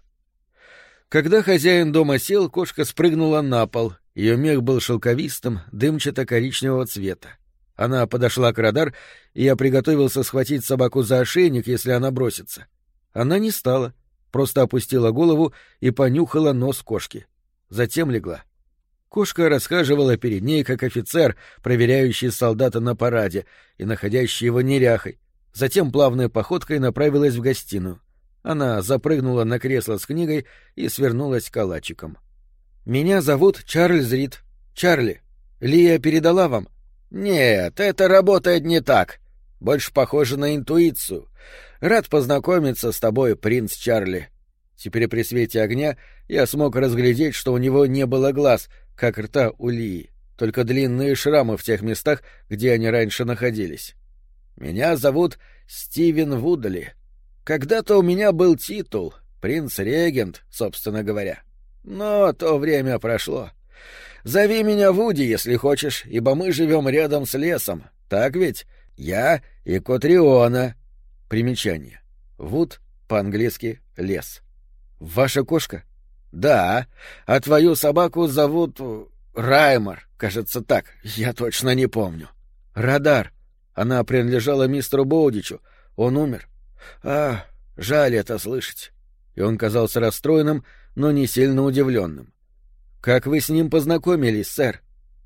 Когда хозяин дома сел, кошка спрыгнула на пол. Ее мех был шелковистым, дымчато-коричневого цвета. Она подошла к радар, и я приготовился схватить собаку за ошейник, если она бросится. Она не стала, просто опустила голову и понюхала нос кошки. Затем легла. Кошка расхаживала перед ней, как офицер, проверяющий солдата на параде и находящий его неряхой. Затем плавной походкой направилась в гостиную. Она запрыгнула на кресло с книгой и свернулась калачиком. «Меня зовут Чарльз Рид. Чарли. Лия передала вам?» «Нет, это работает не так. Больше похоже на интуицию. Рад познакомиться с тобой, принц Чарли». Теперь при свете огня я смог разглядеть, что у него не было глаз, как рта у Лии, только длинные шрамы в тех местах, где они раньше находились. «Меня зовут Стивен Вудли. Когда-то у меня был титул, принц-регент, собственно говоря. Но то время прошло. Зови меня Вуди, если хочешь, ибо мы живем рядом с лесом. Так ведь? Я и Котриона». Примечание. Вуд, по-английски, лес. Ваша кошка? Да. А твою собаку зовут Раймор, кажется, так. Я точно не помню. Радар. Она принадлежала мистеру Боудичу. Он умер. Жаль это слышать. И он казался расстроенным, но не сильно удивленным. Как вы с ним познакомились, сэр?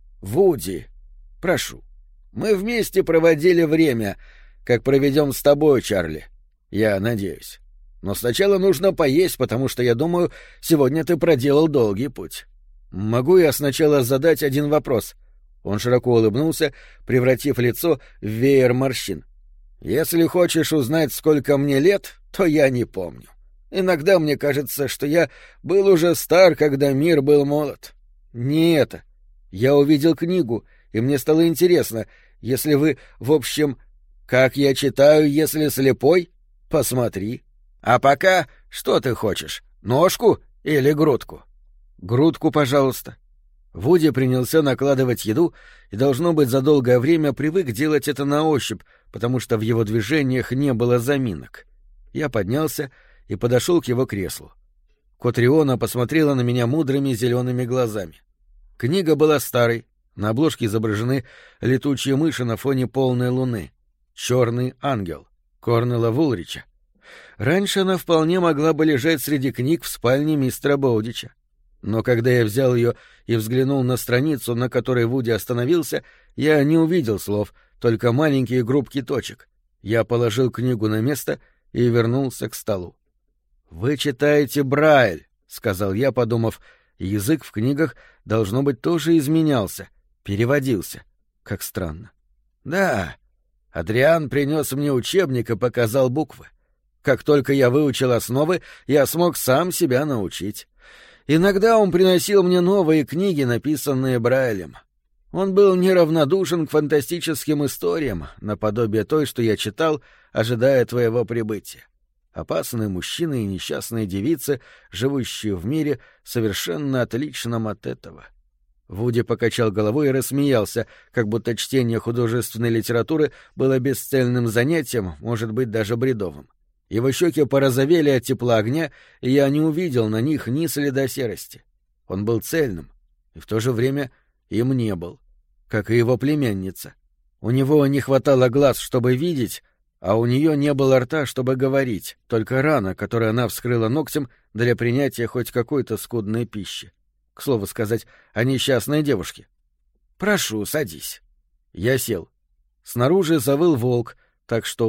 Вуди. Прошу. Мы вместе проводили время, как проведем с тобой, Чарли. Я надеюсь. Но сначала нужно поесть, потому что, я думаю, сегодня ты проделал долгий путь. Могу я сначала задать один вопрос? Он широко улыбнулся, превратив лицо в веер морщин. Если хочешь узнать, сколько мне лет, то я не помню. Иногда мне кажется, что я был уже стар, когда мир был молод. Не это. Я увидел книгу, и мне стало интересно, если вы, в общем, как я читаю, если слепой, посмотри. А пока что ты хочешь, ножку или грудку? Грудку, пожалуйста. Вуди принялся накладывать еду и, должно быть, за долгое время привык делать это на ощупь, потому что в его движениях не было заминок. Я поднялся и подошел к его креслу. Котриона посмотрела на меня мудрыми зелеными глазами. Книга была старой, на обложке изображены летучие мыши на фоне полной луны. «Черный ангел» Корнела Вулрича. Раньше она вполне могла бы лежать среди книг в спальне мистера Боудича. Но когда я взял ее и взглянул на страницу, на которой Вуди остановился, я не увидел слов, только маленькие группки точек. Я положил книгу на место и вернулся к столу. «Вы читаете Брайль», — сказал я, подумав, язык в книгах, должно быть, тоже изменялся, переводился. Как странно. «Да, Адриан принес мне учебник и показал буквы. Как только я выучил основы, я смог сам себя научить. Иногда он приносил мне новые книги, написанные Брайлем. Он был неравнодушен к фантастическим историям, наподобие той, что я читал, ожидая твоего прибытия. Опасные мужчины и несчастные девицы, живущие в мире, совершенно отличном от этого». Вуди покачал головой и рассмеялся, как будто чтение художественной литературы было бесцельным занятием, может быть, даже бредовым. Его щеки порозовели от тепла огня, и я не увидел на них ни следа серости. Он был цельным, и в то же время им не был, как и его племянница. У него не хватало глаз, чтобы видеть, а у нее не было рта, чтобы говорить, только рана, которую она вскрыла ногтем для принятия хоть какой-то скудной пищи. К слову сказать, о несчастной девушке. «Прошу, садись». Я сел. Снаружи завыл волк, так что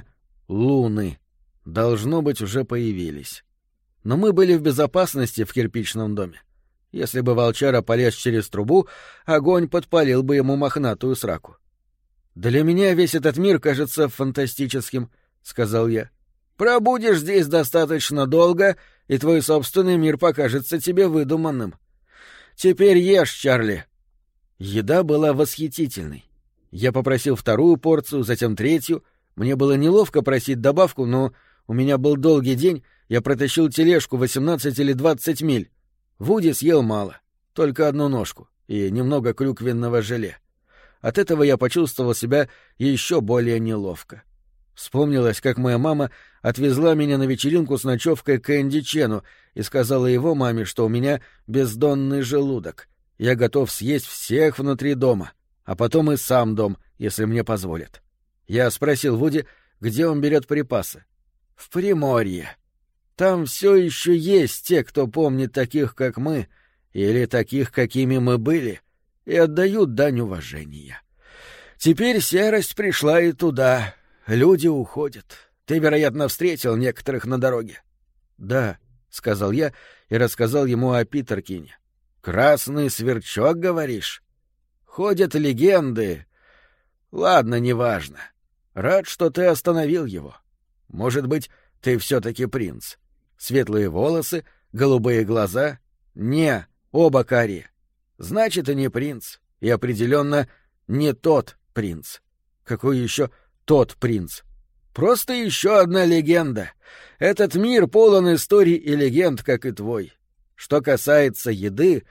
луны, должно быть, уже появились. Но мы были в безопасности в кирпичном доме. Если бы волчара полез через трубу, огонь подпалил бы ему мохнатую сраку. «Для меня весь этот мир кажется фантастическим», — сказал я. «Пробудешь здесь достаточно долго, и твой собственный мир покажется тебе выдуманным. Теперь ешь, Чарли». Еда была восхитительной. Я попросил вторую порцию, затем третью. Мне было неловко просить добавку, но у меня был долгий день, я протащил тележку 18 или 20 миль. Вуди съел мало, только одну ножку и немного клюквенного желе. От этого я почувствовал себя еще более неловко. Вспомнилось, как моя мама отвезла меня на вечеринку с ночевкой к Энди Чену и сказала его маме, что у меня бездонный желудок. Я готов съесть всех внутри дома, а потом и сам дом, если мне позволят. Я спросил Вуди, где он берет припасы. В Приморье. Там все еще есть те, кто помнит таких, как мы, или таких, какими мы были, и отдают дань уважения. Теперь серость пришла и туда. Люди уходят. Ты, вероятно, встретил некоторых на дороге. — Да, — сказал я и рассказал ему о Питеркине. — Красный сверчок, говоришь? Ходят легенды. Ладно, неважно. Рад, что ты остановил его. Может быть, ты все-таки принц. Светлые волосы, голубые глаза. Не, оба карие. Значит, и не принц. И определенно не тот принц. Какой еще тот принц? Просто еще одна легенда. Этот мир полон историй и легенд, как и твой. Что касается еды,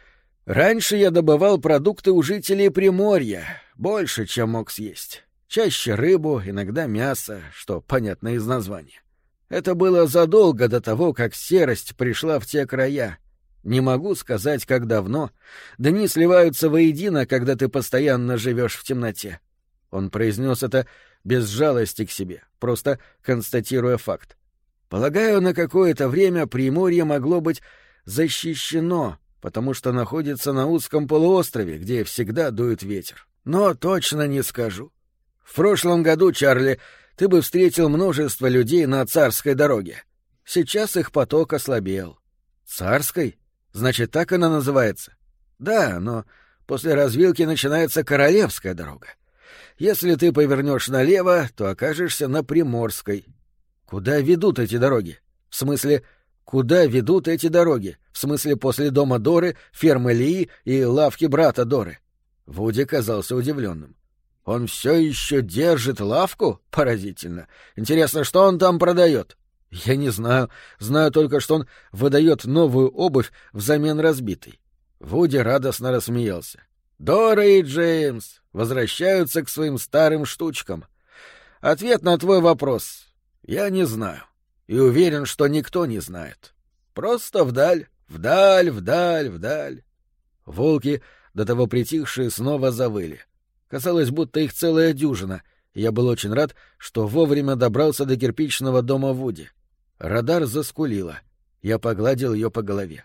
раньше я добывал продукты у жителей Приморья, больше, чем мог съесть. Чаще рыбу, иногда мясо, что понятно из названия. Это было задолго до того, как серость пришла в те края. Не могу сказать, как давно. Дни сливаются воедино, когда ты постоянно живешь в темноте. Он произнес это без жалости к себе, просто констатируя факт. Полагаю, на какое-то время Приморье могло быть защищено, потому что находится на узком полуострове, где всегда дует ветер. Но точно не скажу. В прошлом году, Чарли, ты бы встретил множество людей на Царской дороге. Сейчас их поток ослабел. Царской? Значит, так она называется? Да, но после развилки начинается Королевская дорога. Если ты повернешь налево, то окажешься на Приморской. Куда ведут эти дороги? В смысле, куда ведут эти дороги? В смысле, после дома Доры, фермы Лии и лавки брата Доры? Вуди казался удивленным. Он все еще держит лавку? Поразительно. Интересно, что он там продает? Я не знаю. Знаю только, что он выдает новую обувь взамен разбитой. Вуди радостно рассмеялся. Дора и Джеймс возвращаются к своим старым штучкам. Ответ на твой вопрос я не знаю. И уверен, что никто не знает. Просто вдаль, вдаль, вдаль, вдаль. Волки, до того притихшие, снова завыли. Казалось, будто их целая дюжина, и я был очень рад, что вовремя добрался до кирпичного дома Вуди. Радар заскулила. Я погладил ее по голове.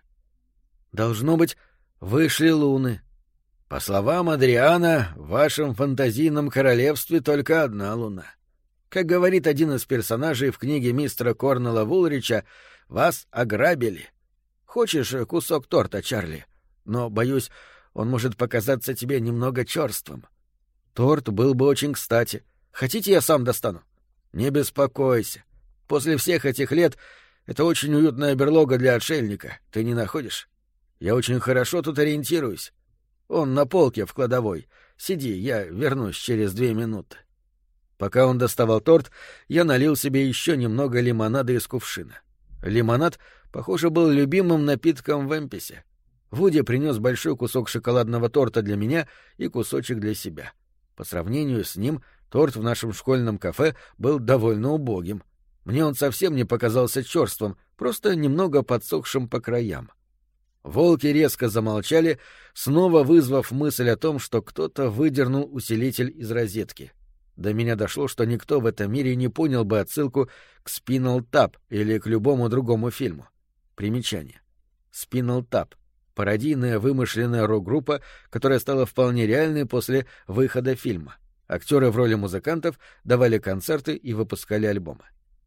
Должно быть, вышли луны. По словам Адриана, в вашем фантазийном королевстве только одна луна. Как говорит один из персонажей в книге мистера Корнелла Вулрича, вас ограбили. Хочешь кусок торта, Чарли? Но, боюсь, он может показаться тебе немного чёрствым. Торт был бы очень кстати. Хотите, я сам достану? Не беспокойся. После всех этих лет это очень уютная берлога для отшельника. Ты не находишь? Я очень хорошо тут ориентируюсь. Он на полке в кладовой. Сиди, я вернусь через 2 минуты. Пока он доставал торт, я налил себе еще немного лимонада из кувшина. Лимонад, похоже, был любимым напитком в Эмписе. Вуди принес большой кусок шоколадного торта для меня и кусочек для себя. По сравнению с ним, торт в нашем школьном кафе был довольно убогим. Мне он совсем не показался чёрствым, просто немного подсохшим по краям. Волки резко замолчали, снова вызвав мысль о том, что кто-то выдернул усилитель из розетки. До меня дошло, что никто в этом мире не понял бы отсылку к Spinal Tap или к любому другому фильму. Примечание. Spinal Tap — пародийная вымышленная рок-группа, которая стала вполне реальной после выхода фильма. Актеры в роли музыкантов давали концерты и выпускали альбомы.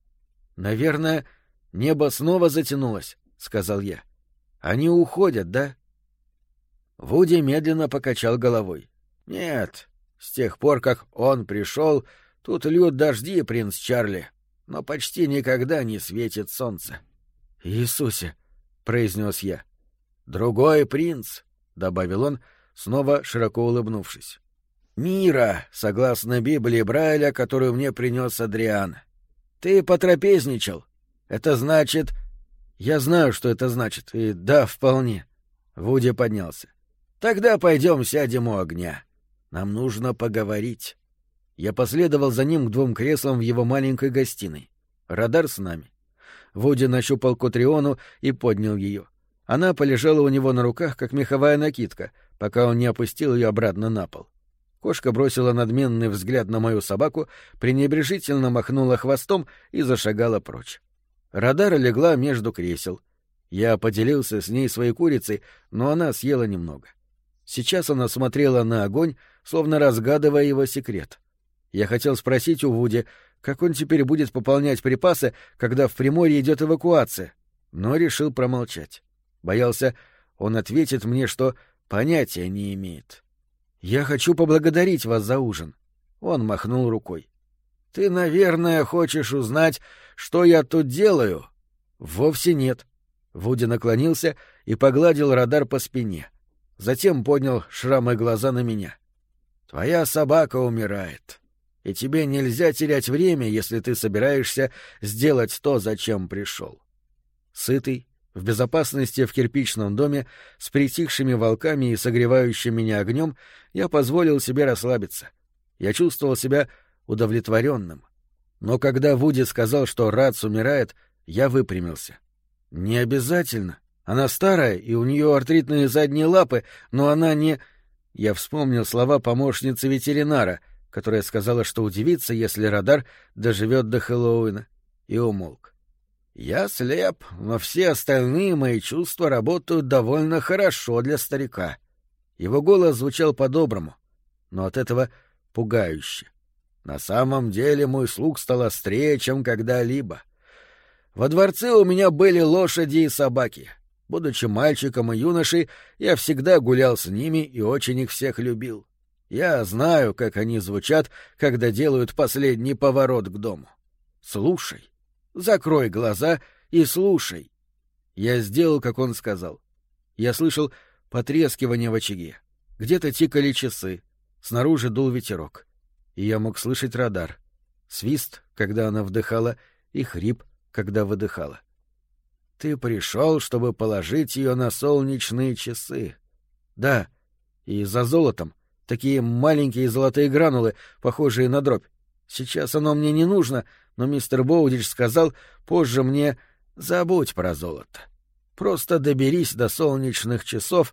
«Наверное, небо снова затянулось», — сказал я. «Они уходят, да?» Вуди медленно покачал головой. «Нет, с тех пор, как он пришел, тут льют дожди, принц Чарли, но почти никогда не светит солнце». «Иисусе!» — произнес я. «Другой принц», — добавил он, снова широко улыбнувшись. «Мира, согласно Библии Брайля, которую мне принес Адриан. Ты потрапезничал. Это значит...» «Я знаю, что это значит, и да, вполне». Вуди поднялся. «Тогда пойдем сядем у огня. Нам нужно поговорить». Я последовал за ним к 2 креслам в его маленькой гостиной. Радар с нами. Вуди нащупал Котриону и поднял ее. Она полежала у него на руках, как меховая накидка, пока он не опустил ее обратно на пол. Кошка бросила надменный взгляд на мою собаку, пренебрежительно махнула хвостом и зашагала прочь. Радар легла между кресел. Я поделился с ней своей курицей, но она съела немного. Сейчас она смотрела на огонь, словно разгадывая его секрет. Я хотел спросить у Вуди, как он теперь будет пополнять припасы, когда в Приморье идет эвакуация, но решил промолчать. Боялся, он ответит мне, что понятия не имеет. «Я хочу поблагодарить вас за ужин». Он махнул рукой. «Ты, наверное, хочешь узнать, что я тут делаю?» «Вовсе нет». Вуди наклонился и погладил Радар по спине. Затем поднял шрамы глаза на меня. «Твоя собака умирает, и тебе нельзя терять время, если ты собираешься сделать то, зачем пришел». Сытый, в безопасности в кирпичном доме, с притихшими волками и согревающим меня огнем, я позволил себе расслабиться. Я чувствовал себя удовлетворенным. Но когда Вуди сказал, что Рац умирает, я выпрямился. «Не обязательно. Она старая, и у нее артритные задние лапы, но она не...» Я вспомнил слова помощницы ветеринара, которая сказала, что удивится, если Радар доживет до Хэллоуина, и умолк. «Я слеп, но все остальные мои чувства работают довольно хорошо для старика». Его голос звучал по-доброму, но от этого пугающе. «На самом деле мой слух стал острее, чем когда-либо. Во дворце у меня были лошади и собаки. Будучи мальчиком и юношей, я всегда гулял с ними и очень их всех любил. Я знаю, как они звучат, когда делают последний поворот к дому. Слушай. Закрой глаза и слушай». Я сделал, как он сказал. Я слышал потрескивание в очаге. Где-то тикали часы. Снаружи дул ветерок. И я мог слышать Радар. Свист, когда она вдыхала, и хрип, когда выдыхала. «Ты пришел, чтобы положить ее на солнечные часы». «Да, и за золотом. Такие маленькие золотые гранулы, похожие на дробь. Сейчас оно мне не нужно, но мистер Боудидж сказал, позже мне забудь про золото. Просто доберись до солнечных часов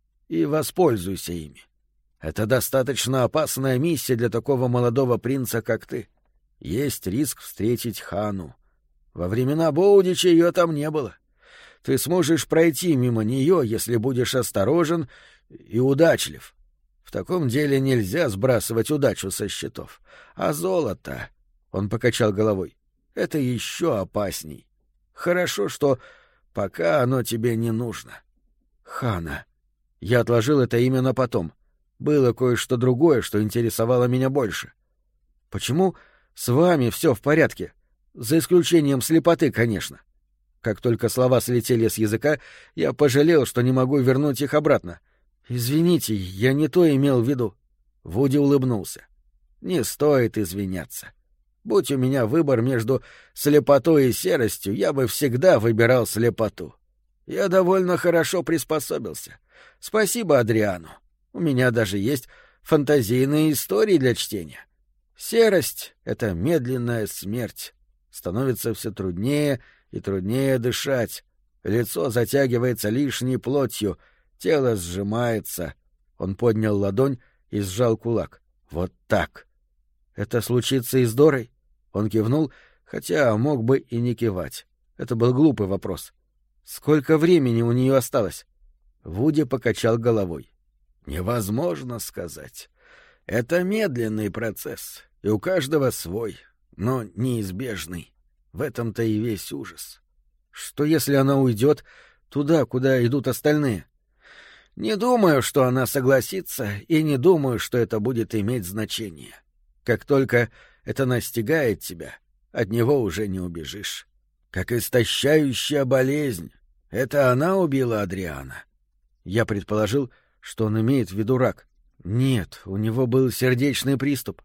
и воспользуйся ими. Это достаточно опасная миссия для такого молодого принца, как ты. Есть риск встретить Хану. Во времена Боудича ее там не было. Ты сможешь пройти мимо нее, если будешь осторожен и удачлив. В таком деле нельзя сбрасывать удачу со счетов. А золото, — он покачал головой, — это еще опасней. Хорошо, что пока оно тебе не нужно. Хана. Я отложил это имя на потом. Было кое-что другое, что интересовало меня больше. Почему с вами все в порядке? За исключением слепоты, конечно. Как только слова слетели с языка, я пожалел, что не могу вернуть их обратно. «Извините, я не то имел в виду». Вуди улыбнулся. «Не стоит извиняться. Будь у меня выбор между слепотой и серостью, я бы всегда выбирал слепоту. Я довольно хорошо приспособился. Спасибо Адриану. У меня даже есть фантазийные истории для чтения. Серость — это медленная смерть. Становится все труднее и труднее дышать. Лицо затягивается лишней плотью, тело сжимается». Он поднял ладонь и сжал кулак. «Вот так». «Это случится и с Дорой?» Он кивнул, хотя мог бы и не кивать. Это был глупый вопрос. «Сколько времени у нее осталось?» Вуди покачал головой. «Невозможно сказать. Это медленный процесс, и у каждого свой, но неизбежный. В этом-то и весь ужас. Что если она уйдет туда, куда идут остальные?» «Не думаю, что она согласится, и не думаю, что это будет иметь значение. Как только это настигает тебя, от него уже не убежишь. Как истощающая болезнь. Это она убила Адриана». Я предположил, что он имеет в виду рак. Нет, у него был сердечный приступ.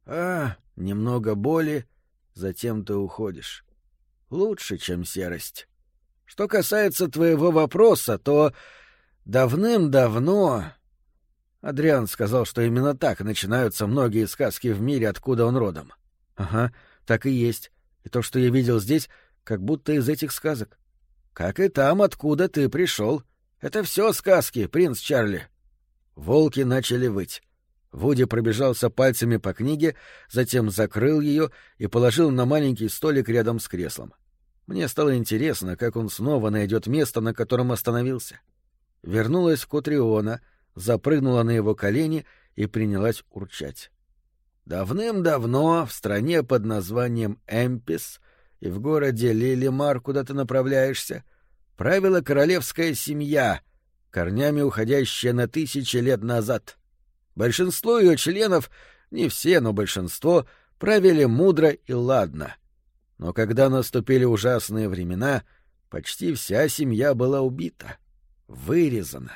Немного боли, затем ты уходишь. Лучше, чем серость. Что касается твоего вопроса, то давным-давно... Адриан сказал, что именно так начинаются многие сказки в мире, откуда он родом. Ага, так и есть. И то, что я видел здесь, как будто из этих сказок. Как и там, откуда ты пришел. Это все сказки, принц Чарли. Волки начали выть. Вуди пробежался пальцами по книге, затем закрыл ее и положил на маленький столик рядом с креслом. Мне стало интересно, как он снова найдет место, на котором остановился. Вернулась Котриона, запрыгнула на его колени и принялась урчать. Давным-давно в стране под названием Эмпис и в городе Лилимар, куда ты направляешься, правила королевская семья, корнями уходящая на 1000 лет назад. Большинство ее членов, не все, но большинство, правили мудро и ладно. Но когда наступили ужасные времена, почти вся семья была убита, вырезана.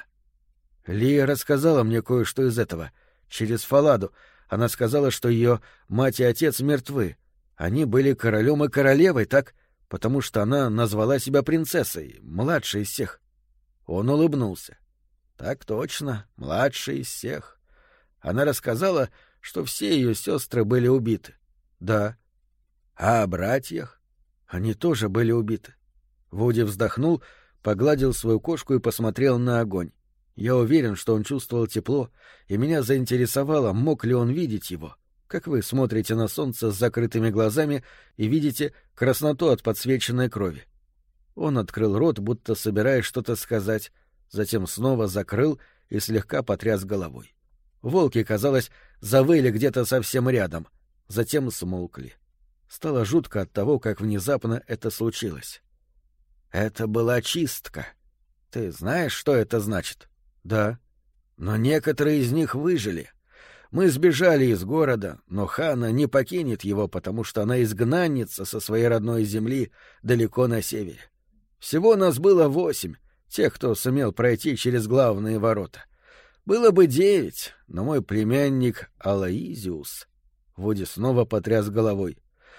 Лия рассказала мне кое-что из этого. Через Фаладу она сказала, что ее мать и отец мертвы. Они были королем и королевой, так, потому что она назвала себя принцессой, младшей из всех. Он улыбнулся. Так точно, младшей из всех. Она рассказала, что все ее сестры были убиты. Да. А о братьях? Они тоже были убиты. Вуди вздохнул, погладил свою кошку и посмотрел на огонь. Я уверен, что он чувствовал тепло, и меня заинтересовало, мог ли он видеть его, как вы смотрите на солнце с закрытыми глазами и видите красноту от подсвеченной крови. Он открыл рот, будто собираясь что-то сказать, затем снова закрыл и слегка потряс головой. Волки, казалось, завыли где-то совсем рядом, затем смолкли. Стало жутко от того, как внезапно это случилось. Это была чистка. Ты знаешь, что это значит? Да. Но некоторые из них выжили. Мы сбежали из города, но Хана не покинет его, потому что она изгнанница со своей родной земли далеко на севере. Всего нас было 8, тех, кто сумел пройти через главные ворота. Было бы 9, но мой племянник Алоизиус... Вуди снова потряс головой.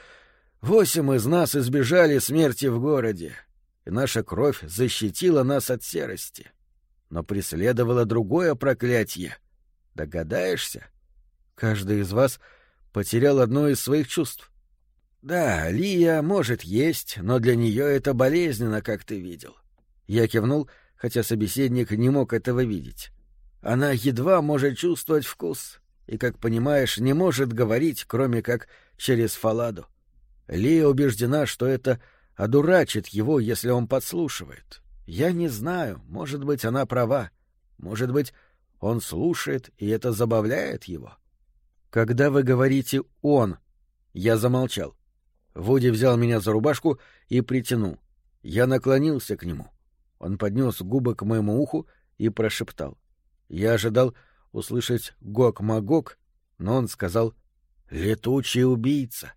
8 из нас избежали смерти в городе, и наша кровь защитила нас от серости. Но преследовало другое проклятие. Догадаешься? Каждый из вас потерял одно из своих чувств. Да, Лия может есть, но для нее это болезненно, как ты видел. Я кивнул, хотя собеседник не мог этого видеть. Она едва может чувствовать вкус и, как понимаешь, не может говорить, кроме как через Фаладу. Лия убеждена, что это одурачит его, если он подслушивает. Я не знаю, может быть, она права. Может быть, он слушает, и это забавляет его. Когда вы говорите «он», я замолчал. Вуди взял меня за рубашку и притянул. Я наклонился к нему. Он поднес губы к моему уху и прошептал. Я ожидал услышать «гок-магок», но он сказал «летучий убийца».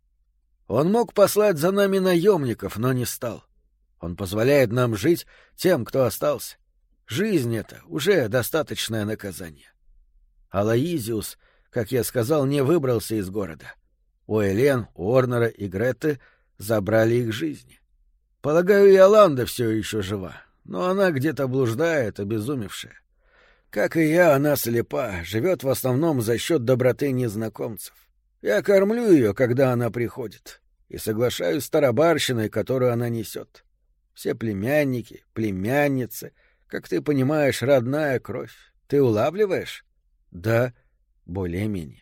Он мог послать за нами наемников, но не стал. Он позволяет нам жить тем, кто остался. Жизнь — это уже достаточное наказание. Алоизиус, как я сказал, не выбрался из города. У Элен, Орнера и Гретты забрали их жизни. Полагаю, и Аланда все еще жива, но она где-то блуждает, обезумевшая. Как и я, она слепа, живет в основном за счет доброты незнакомцев. Я кормлю ее, когда она приходит, и соглашаюсь с тарабарщиной, которую она несет. Все племянники, племянницы, как ты понимаешь, родная кровь. Ты улавливаешь? Да, более-менее.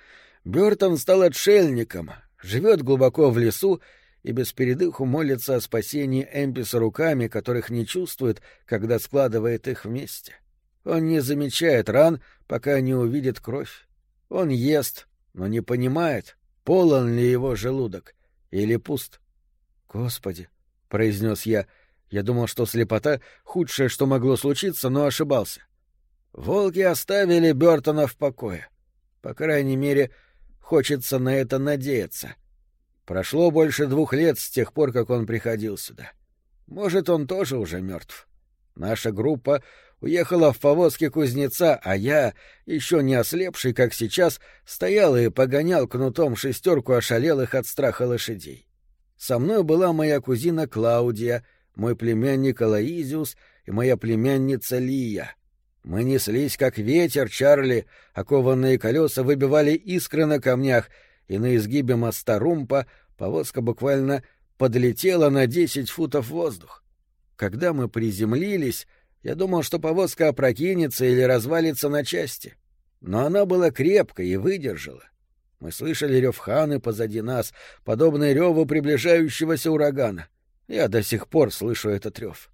Бёртон стал отшельником, живет глубоко в лесу и без передыху молится о спасении Эмписа руками, которых не чувствует, когда складывает их вместе. Он не замечает ран, пока не увидит кровь. Он ест, но не понимает, полон ли его желудок или пуст. «Господи!» — произнес я. Я думал, что слепота — худшее, что могло случиться, но ошибался. Волки оставили Бёртона в покое. По крайней мере, хочется на это надеяться. Прошло больше 2 лет с тех пор, как он приходил сюда. Может, он тоже уже мертв. Наша группа уехала в повозке кузнеца, а я, еще не ослепший, как сейчас, стоял и погонял кнутом 6 ошалелых от страха лошадей. Со мной была моя кузина Клаудия, мой племянник Алоизиус и моя племянница Лия. Мы неслись, как ветер, Чарли, окованные колеса выбивали искры на камнях, и на изгибе моста Румпа повозка буквально подлетела на 10 футов в воздух. Когда мы приземлились, я думал, что повозка опрокинется или развалится на части. Но она была крепкой и выдержала. Мы слышали рев Ханы позади нас, подобный реву приближающегося урагана. Я до сих пор слышу этот рев.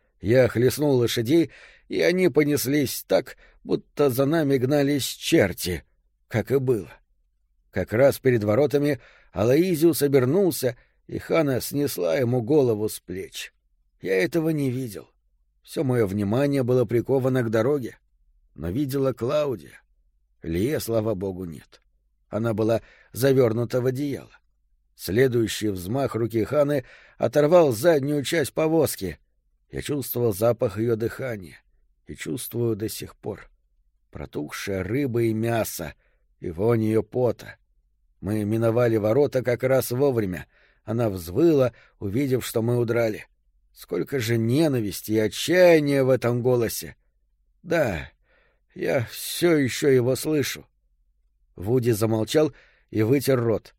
Я хлестнул лошадей, и они понеслись так, будто за нами гнались черти, как и было. Как раз перед воротами Алоизиус обернулся, и Хана снесла ему голову с плеч. Я этого не видел. Все мое внимание было приковано к дороге. Но видела Клаудия. Лие, слава богу, нет. Она была завернута в одеяло. Следующий взмах руки Ханы оторвал заднюю часть повозки. Я чувствовал запах ее дыхания и чувствую до сих пор. Протухшая рыба и мясо, и вонь ее пота. Мы миновали ворота как раз вовремя. Она взвыла, увидев, что мы удрали. Сколько же ненависти и отчаяния в этом голосе! Да, я все еще его слышу. Вуди замолчал и вытер рот.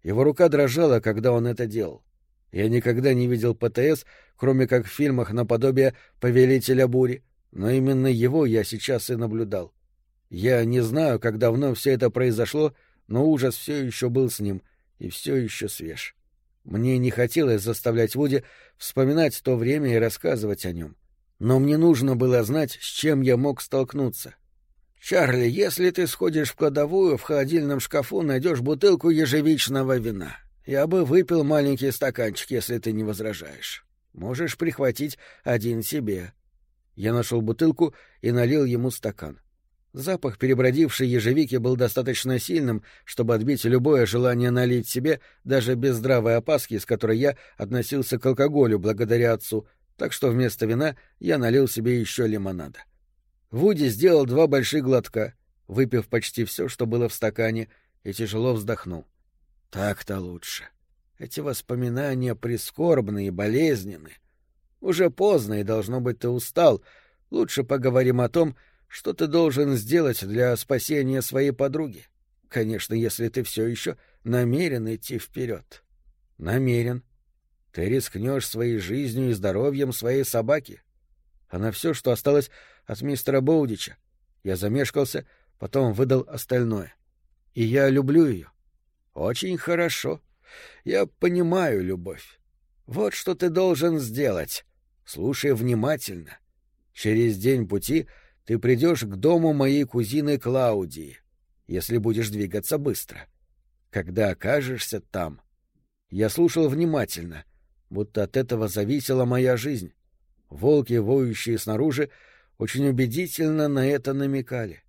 Его рука дрожала, когда он это делал. Я никогда не видел ПТС, кроме как в фильмах наподобие «Повелителя бури», но именно его я сейчас и наблюдал. Я не знаю, как давно все это произошло, но ужас все еще был с ним и все еще свеж. Мне не хотелось заставлять Вуди вспоминать то время и рассказывать о нем. Но мне нужно было знать, с чем я мог столкнуться. «Чарли, если ты сходишь в кладовую, в холодильном шкафу найдешь бутылку ежевичного вина. Я бы выпил маленький стаканчик, если ты не возражаешь. Можешь прихватить один себе». Я нашел бутылку и налил ему стакан. Запах перебродившей ежевики был достаточно сильным, чтобы отбить любое желание налить себе, даже без здравой опаски, с которой я относился к алкоголю благодаря отцу, так что вместо вина я налил себе еще лимонада. Вуди сделал 2 больших глотка, выпив почти все, что было в стакане, и тяжело вздохнул. «Так-то лучше. Эти воспоминания прискорбны и болезненны. Уже поздно, и, должно быть, ты устал. Лучше поговорим о том, что ты должен сделать для спасения своей подруги. Конечно, если ты все еще намерен идти вперед». «Намерен. Ты рискнешь своей жизнью и здоровьем своей собаки. Она все, что осталось от мистера Боудича. Я замешкался, потом выдал остальное. И я люблю ее. Очень хорошо. Я понимаю любовь. Вот что ты должен сделать. Слушай внимательно. Через день пути ты придешь к дому моей кузины Клаудии, если будешь двигаться быстро. Когда окажешься там... Я слушал внимательно, будто от этого зависела моя жизнь. Волки, воющие снаружи, очень убедительно на это намекали.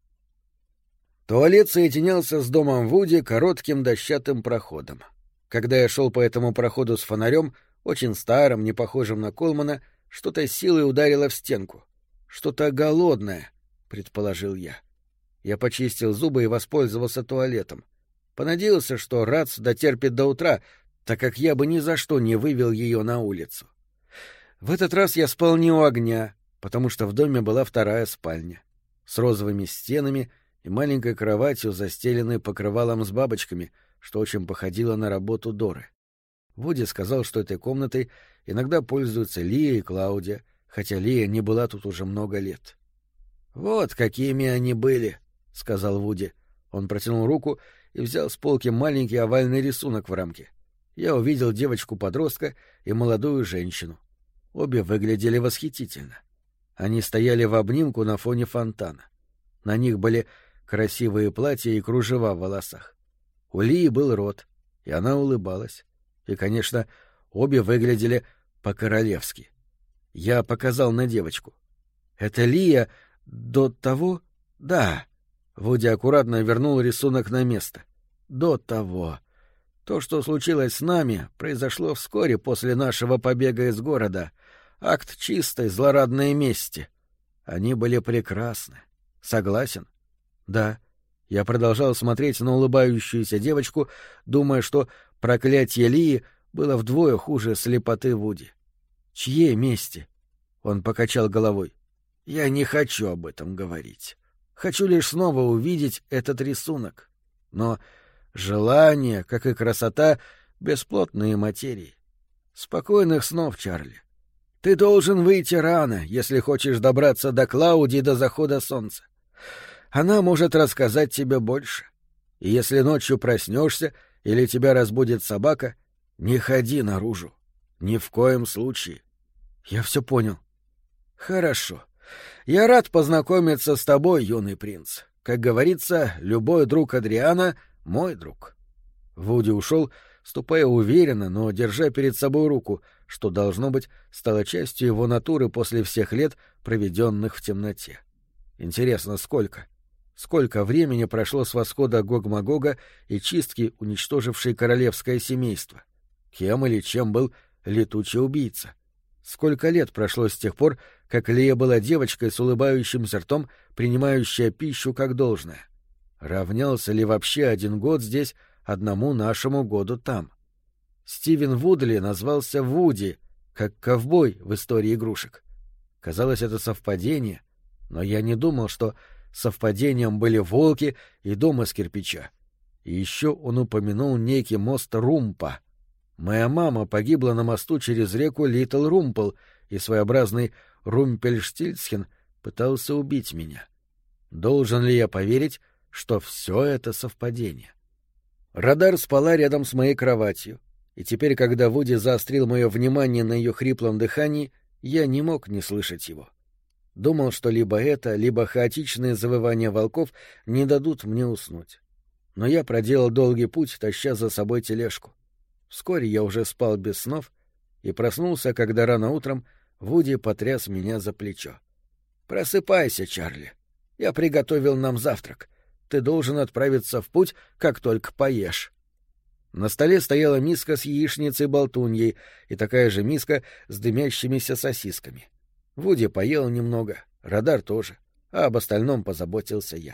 Туалет соединялся с домом Вуди коротким дощатым проходом. Когда я шел по этому проходу с фонарем, очень старым, не похожим на Колмана, что-то силой ударило в стенку. Что-то голодное, предположил я. Я почистил зубы и воспользовался туалетом. Понадеялся, что Рац дотерпит до утра, так как я бы ни за что не вывел ее на улицу. В этот раз я спал не у огня, потому что в доме была 2-я спальня с розовыми стенами и маленькой кроватью, застеленной покрывалом с бабочками, что очень походило на работу Доры. Вуди сказал, что этой комнатой иногда пользуются Лия и Клаудия, хотя Лия не была тут уже много лет. «Вот какими они были», — сказал Вуди. Он протянул руку и взял с полки маленький овальный рисунок в рамке. Я увидел девочку-подростка и молодую женщину. Обе выглядели восхитительно. Они стояли в обнимку на фоне фонтана. На них были красивые платья и кружева в волосах. У Лии был рот, и она улыбалась. И, конечно, обе выглядели по-королевски. Я показал на девочку. «Это Лия до того?» «Да». Вуди аккуратно вернул рисунок на место. «До того. То, что случилось с нами, произошло вскоре после нашего побега из города. Акт чистой, злорадной мести. Они были прекрасны. Согласен?» «Да». Я продолжал смотреть на улыбающуюся девочку, думая, что проклятие Лии было вдвое хуже слепоты Вуди. «Чьей мести?» Он покачал головой. «Я не хочу об этом говорить. Хочу лишь снова увидеть этот рисунок. Но желание, как и красота, — бесплотные материи. Спокойных снов, Чарли. Ты должен выйти рано, если хочешь добраться до Клаудии до захода солнца. Она может рассказать тебе больше. И если ночью проснешься или тебя разбудит собака, не ходи наружу. Ни в коем случае». «Я все понял». «Хорошо. Я рад познакомиться с тобой, юный принц. Как говорится, любой друг Адриана — мой друг». Вуди ушел, ступая уверенно, но держа перед собой руку, что, должно быть, стало частью его натуры после всех лет, проведенных в темноте. Интересно, сколько? Сколько времени прошло с восхода Гог-Магога и чистки, уничтожившей королевское семейство? Кем или чем был летучий убийца? Сколько лет прошло с тех пор, как Лия была девочкой с улыбающимся ртом, принимающая пищу как должное? Равнялся ли вообще 1 год здесь одному нашему году там? Стивен Вудли назвался Вуди, как ковбой в истории игрушек. Казалось, это совпадение, но я не думал, что совпадением были волки и дом из кирпича. И еще он упомянул некий мост Румпа. Моя мама погибла на мосту через реку Литл Румпл, и своеобразный Румпельштильцхен пытался убить меня. Должен ли я поверить, что все это совпадение? Радар спала рядом с моей кроватью, и теперь, когда Вуди заострил мое внимание на ее хриплом дыхании, я не мог не слышать его. Думал, что либо это, либо хаотичные завывания волков не дадут мне уснуть. Но я проделал долгий путь, таща за собой тележку. Вскоре я уже спал без снов и проснулся, когда рано утром Вуди потряс меня за плечо. «Просыпайся, Чарли. Я приготовил нам завтрак. Ты должен отправиться в путь, как только поешь». На столе стояла миска с яичницей-болтуньей и такая же миска с дымящимися сосисками. Вуди поел немного, Радар тоже, а об остальном позаботился я.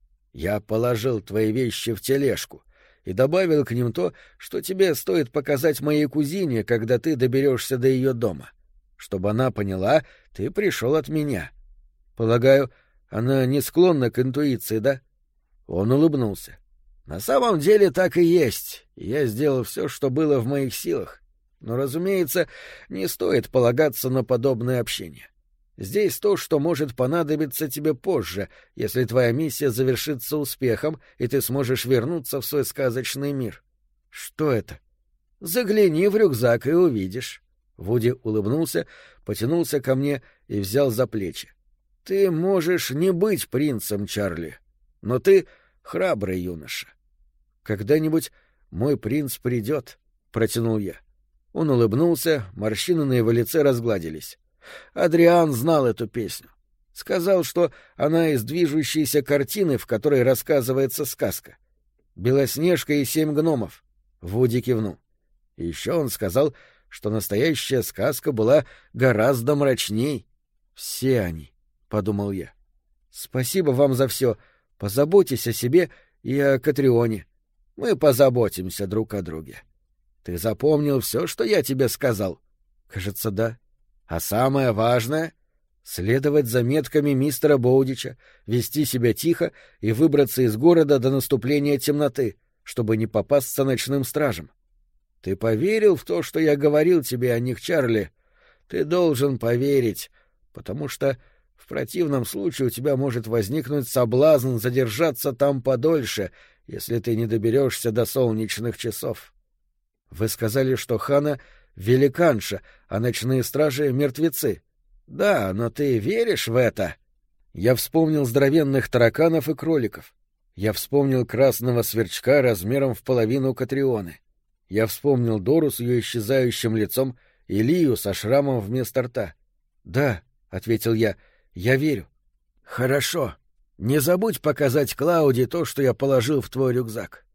«Я положил твои вещи в тележку и добавил к ним то, что тебе стоит показать моей кузине, когда ты доберешься до ее дома. Чтобы она поняла, ты пришел от меня. Полагаю, она не склонна к интуиции, да?» Он улыбнулся. «На самом деле так и есть, и я сделал все, что было в моих силах. Но, разумеется, не стоит полагаться на подобное общение. Здесь то, что может понадобиться тебе позже, если твоя миссия завершится успехом, и ты сможешь вернуться в свой сказочный мир. Что это? Загляни в рюкзак и увидишь». Вуди улыбнулся, потянулся ко мне и взял за плечи. «Ты можешь не быть принцем, Чарли, но ты храбрый юноша. Когда-нибудь мой принц придет», — протянул я. Он улыбнулся, морщины на его лице разгладились. Адриан знал эту песню. Сказал, что она из движущейся картины, в которой рассказывается сказка. «Белоснежка и 7 гномов». Вуди кивнул. И еще он сказал, что настоящая сказка была гораздо мрачней. «Все они», — подумал я. «Спасибо вам за все. Позаботьтесь о себе и о Катрионе. Мы позаботимся друг о друге. Ты запомнил все, что я тебе сказал?» «Кажется, да. А самое важное — следовать за метками мистера Боудича, вести себя тихо и выбраться из города до наступления темноты, чтобы не попасться ночным стражам. Ты поверил в то, что я говорил тебе о них, Чарли? Ты должен поверить, потому что в противном случае у тебя может возникнуть соблазн задержаться там подольше, если ты не доберешься до солнечных часов. Вы сказали, что Хана — великанша, а ночные стражи — мертвецы. Да, но ты веришь в это?» Я вспомнил здоровенных тараканов и кроликов. Я вспомнил красного сверчка размером в половину Катрионы. Я вспомнил Дору с ее исчезающим лицом и Лию со шрамом вместо рта. «Да», — ответил я верю». «Хорошо. Не забудь показать Клауди то, что я положил в твой рюкзак».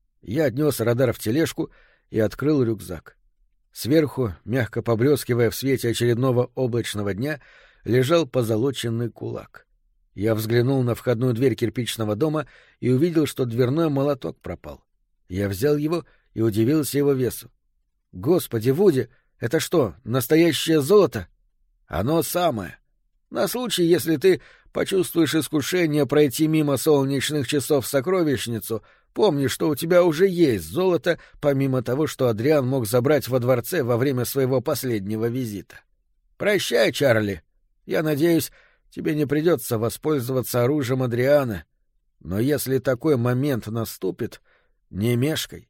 Я отнес Радар в тележку и открыл рюкзак. Сверху, мягко поблескивая в свете очередного облачного дня, лежал позолоченный кулак. Я взглянул на входную дверь кирпичного дома и увидел, что дверной молоток пропал. Я взял его и удивился его весу. «Господи, Вуди, это что, настоящее золото?» «Оно самое. На случай, если ты почувствуешь искушение пройти мимо солнечных часов в сокровищницу, помни, что у тебя уже есть золото, помимо того, что Адриан мог забрать во дворце во время своего последнего визита. Прощай, Чарли. Я надеюсь, тебе не придется воспользоваться оружием Адриана, но если такой момент наступит, не мешкай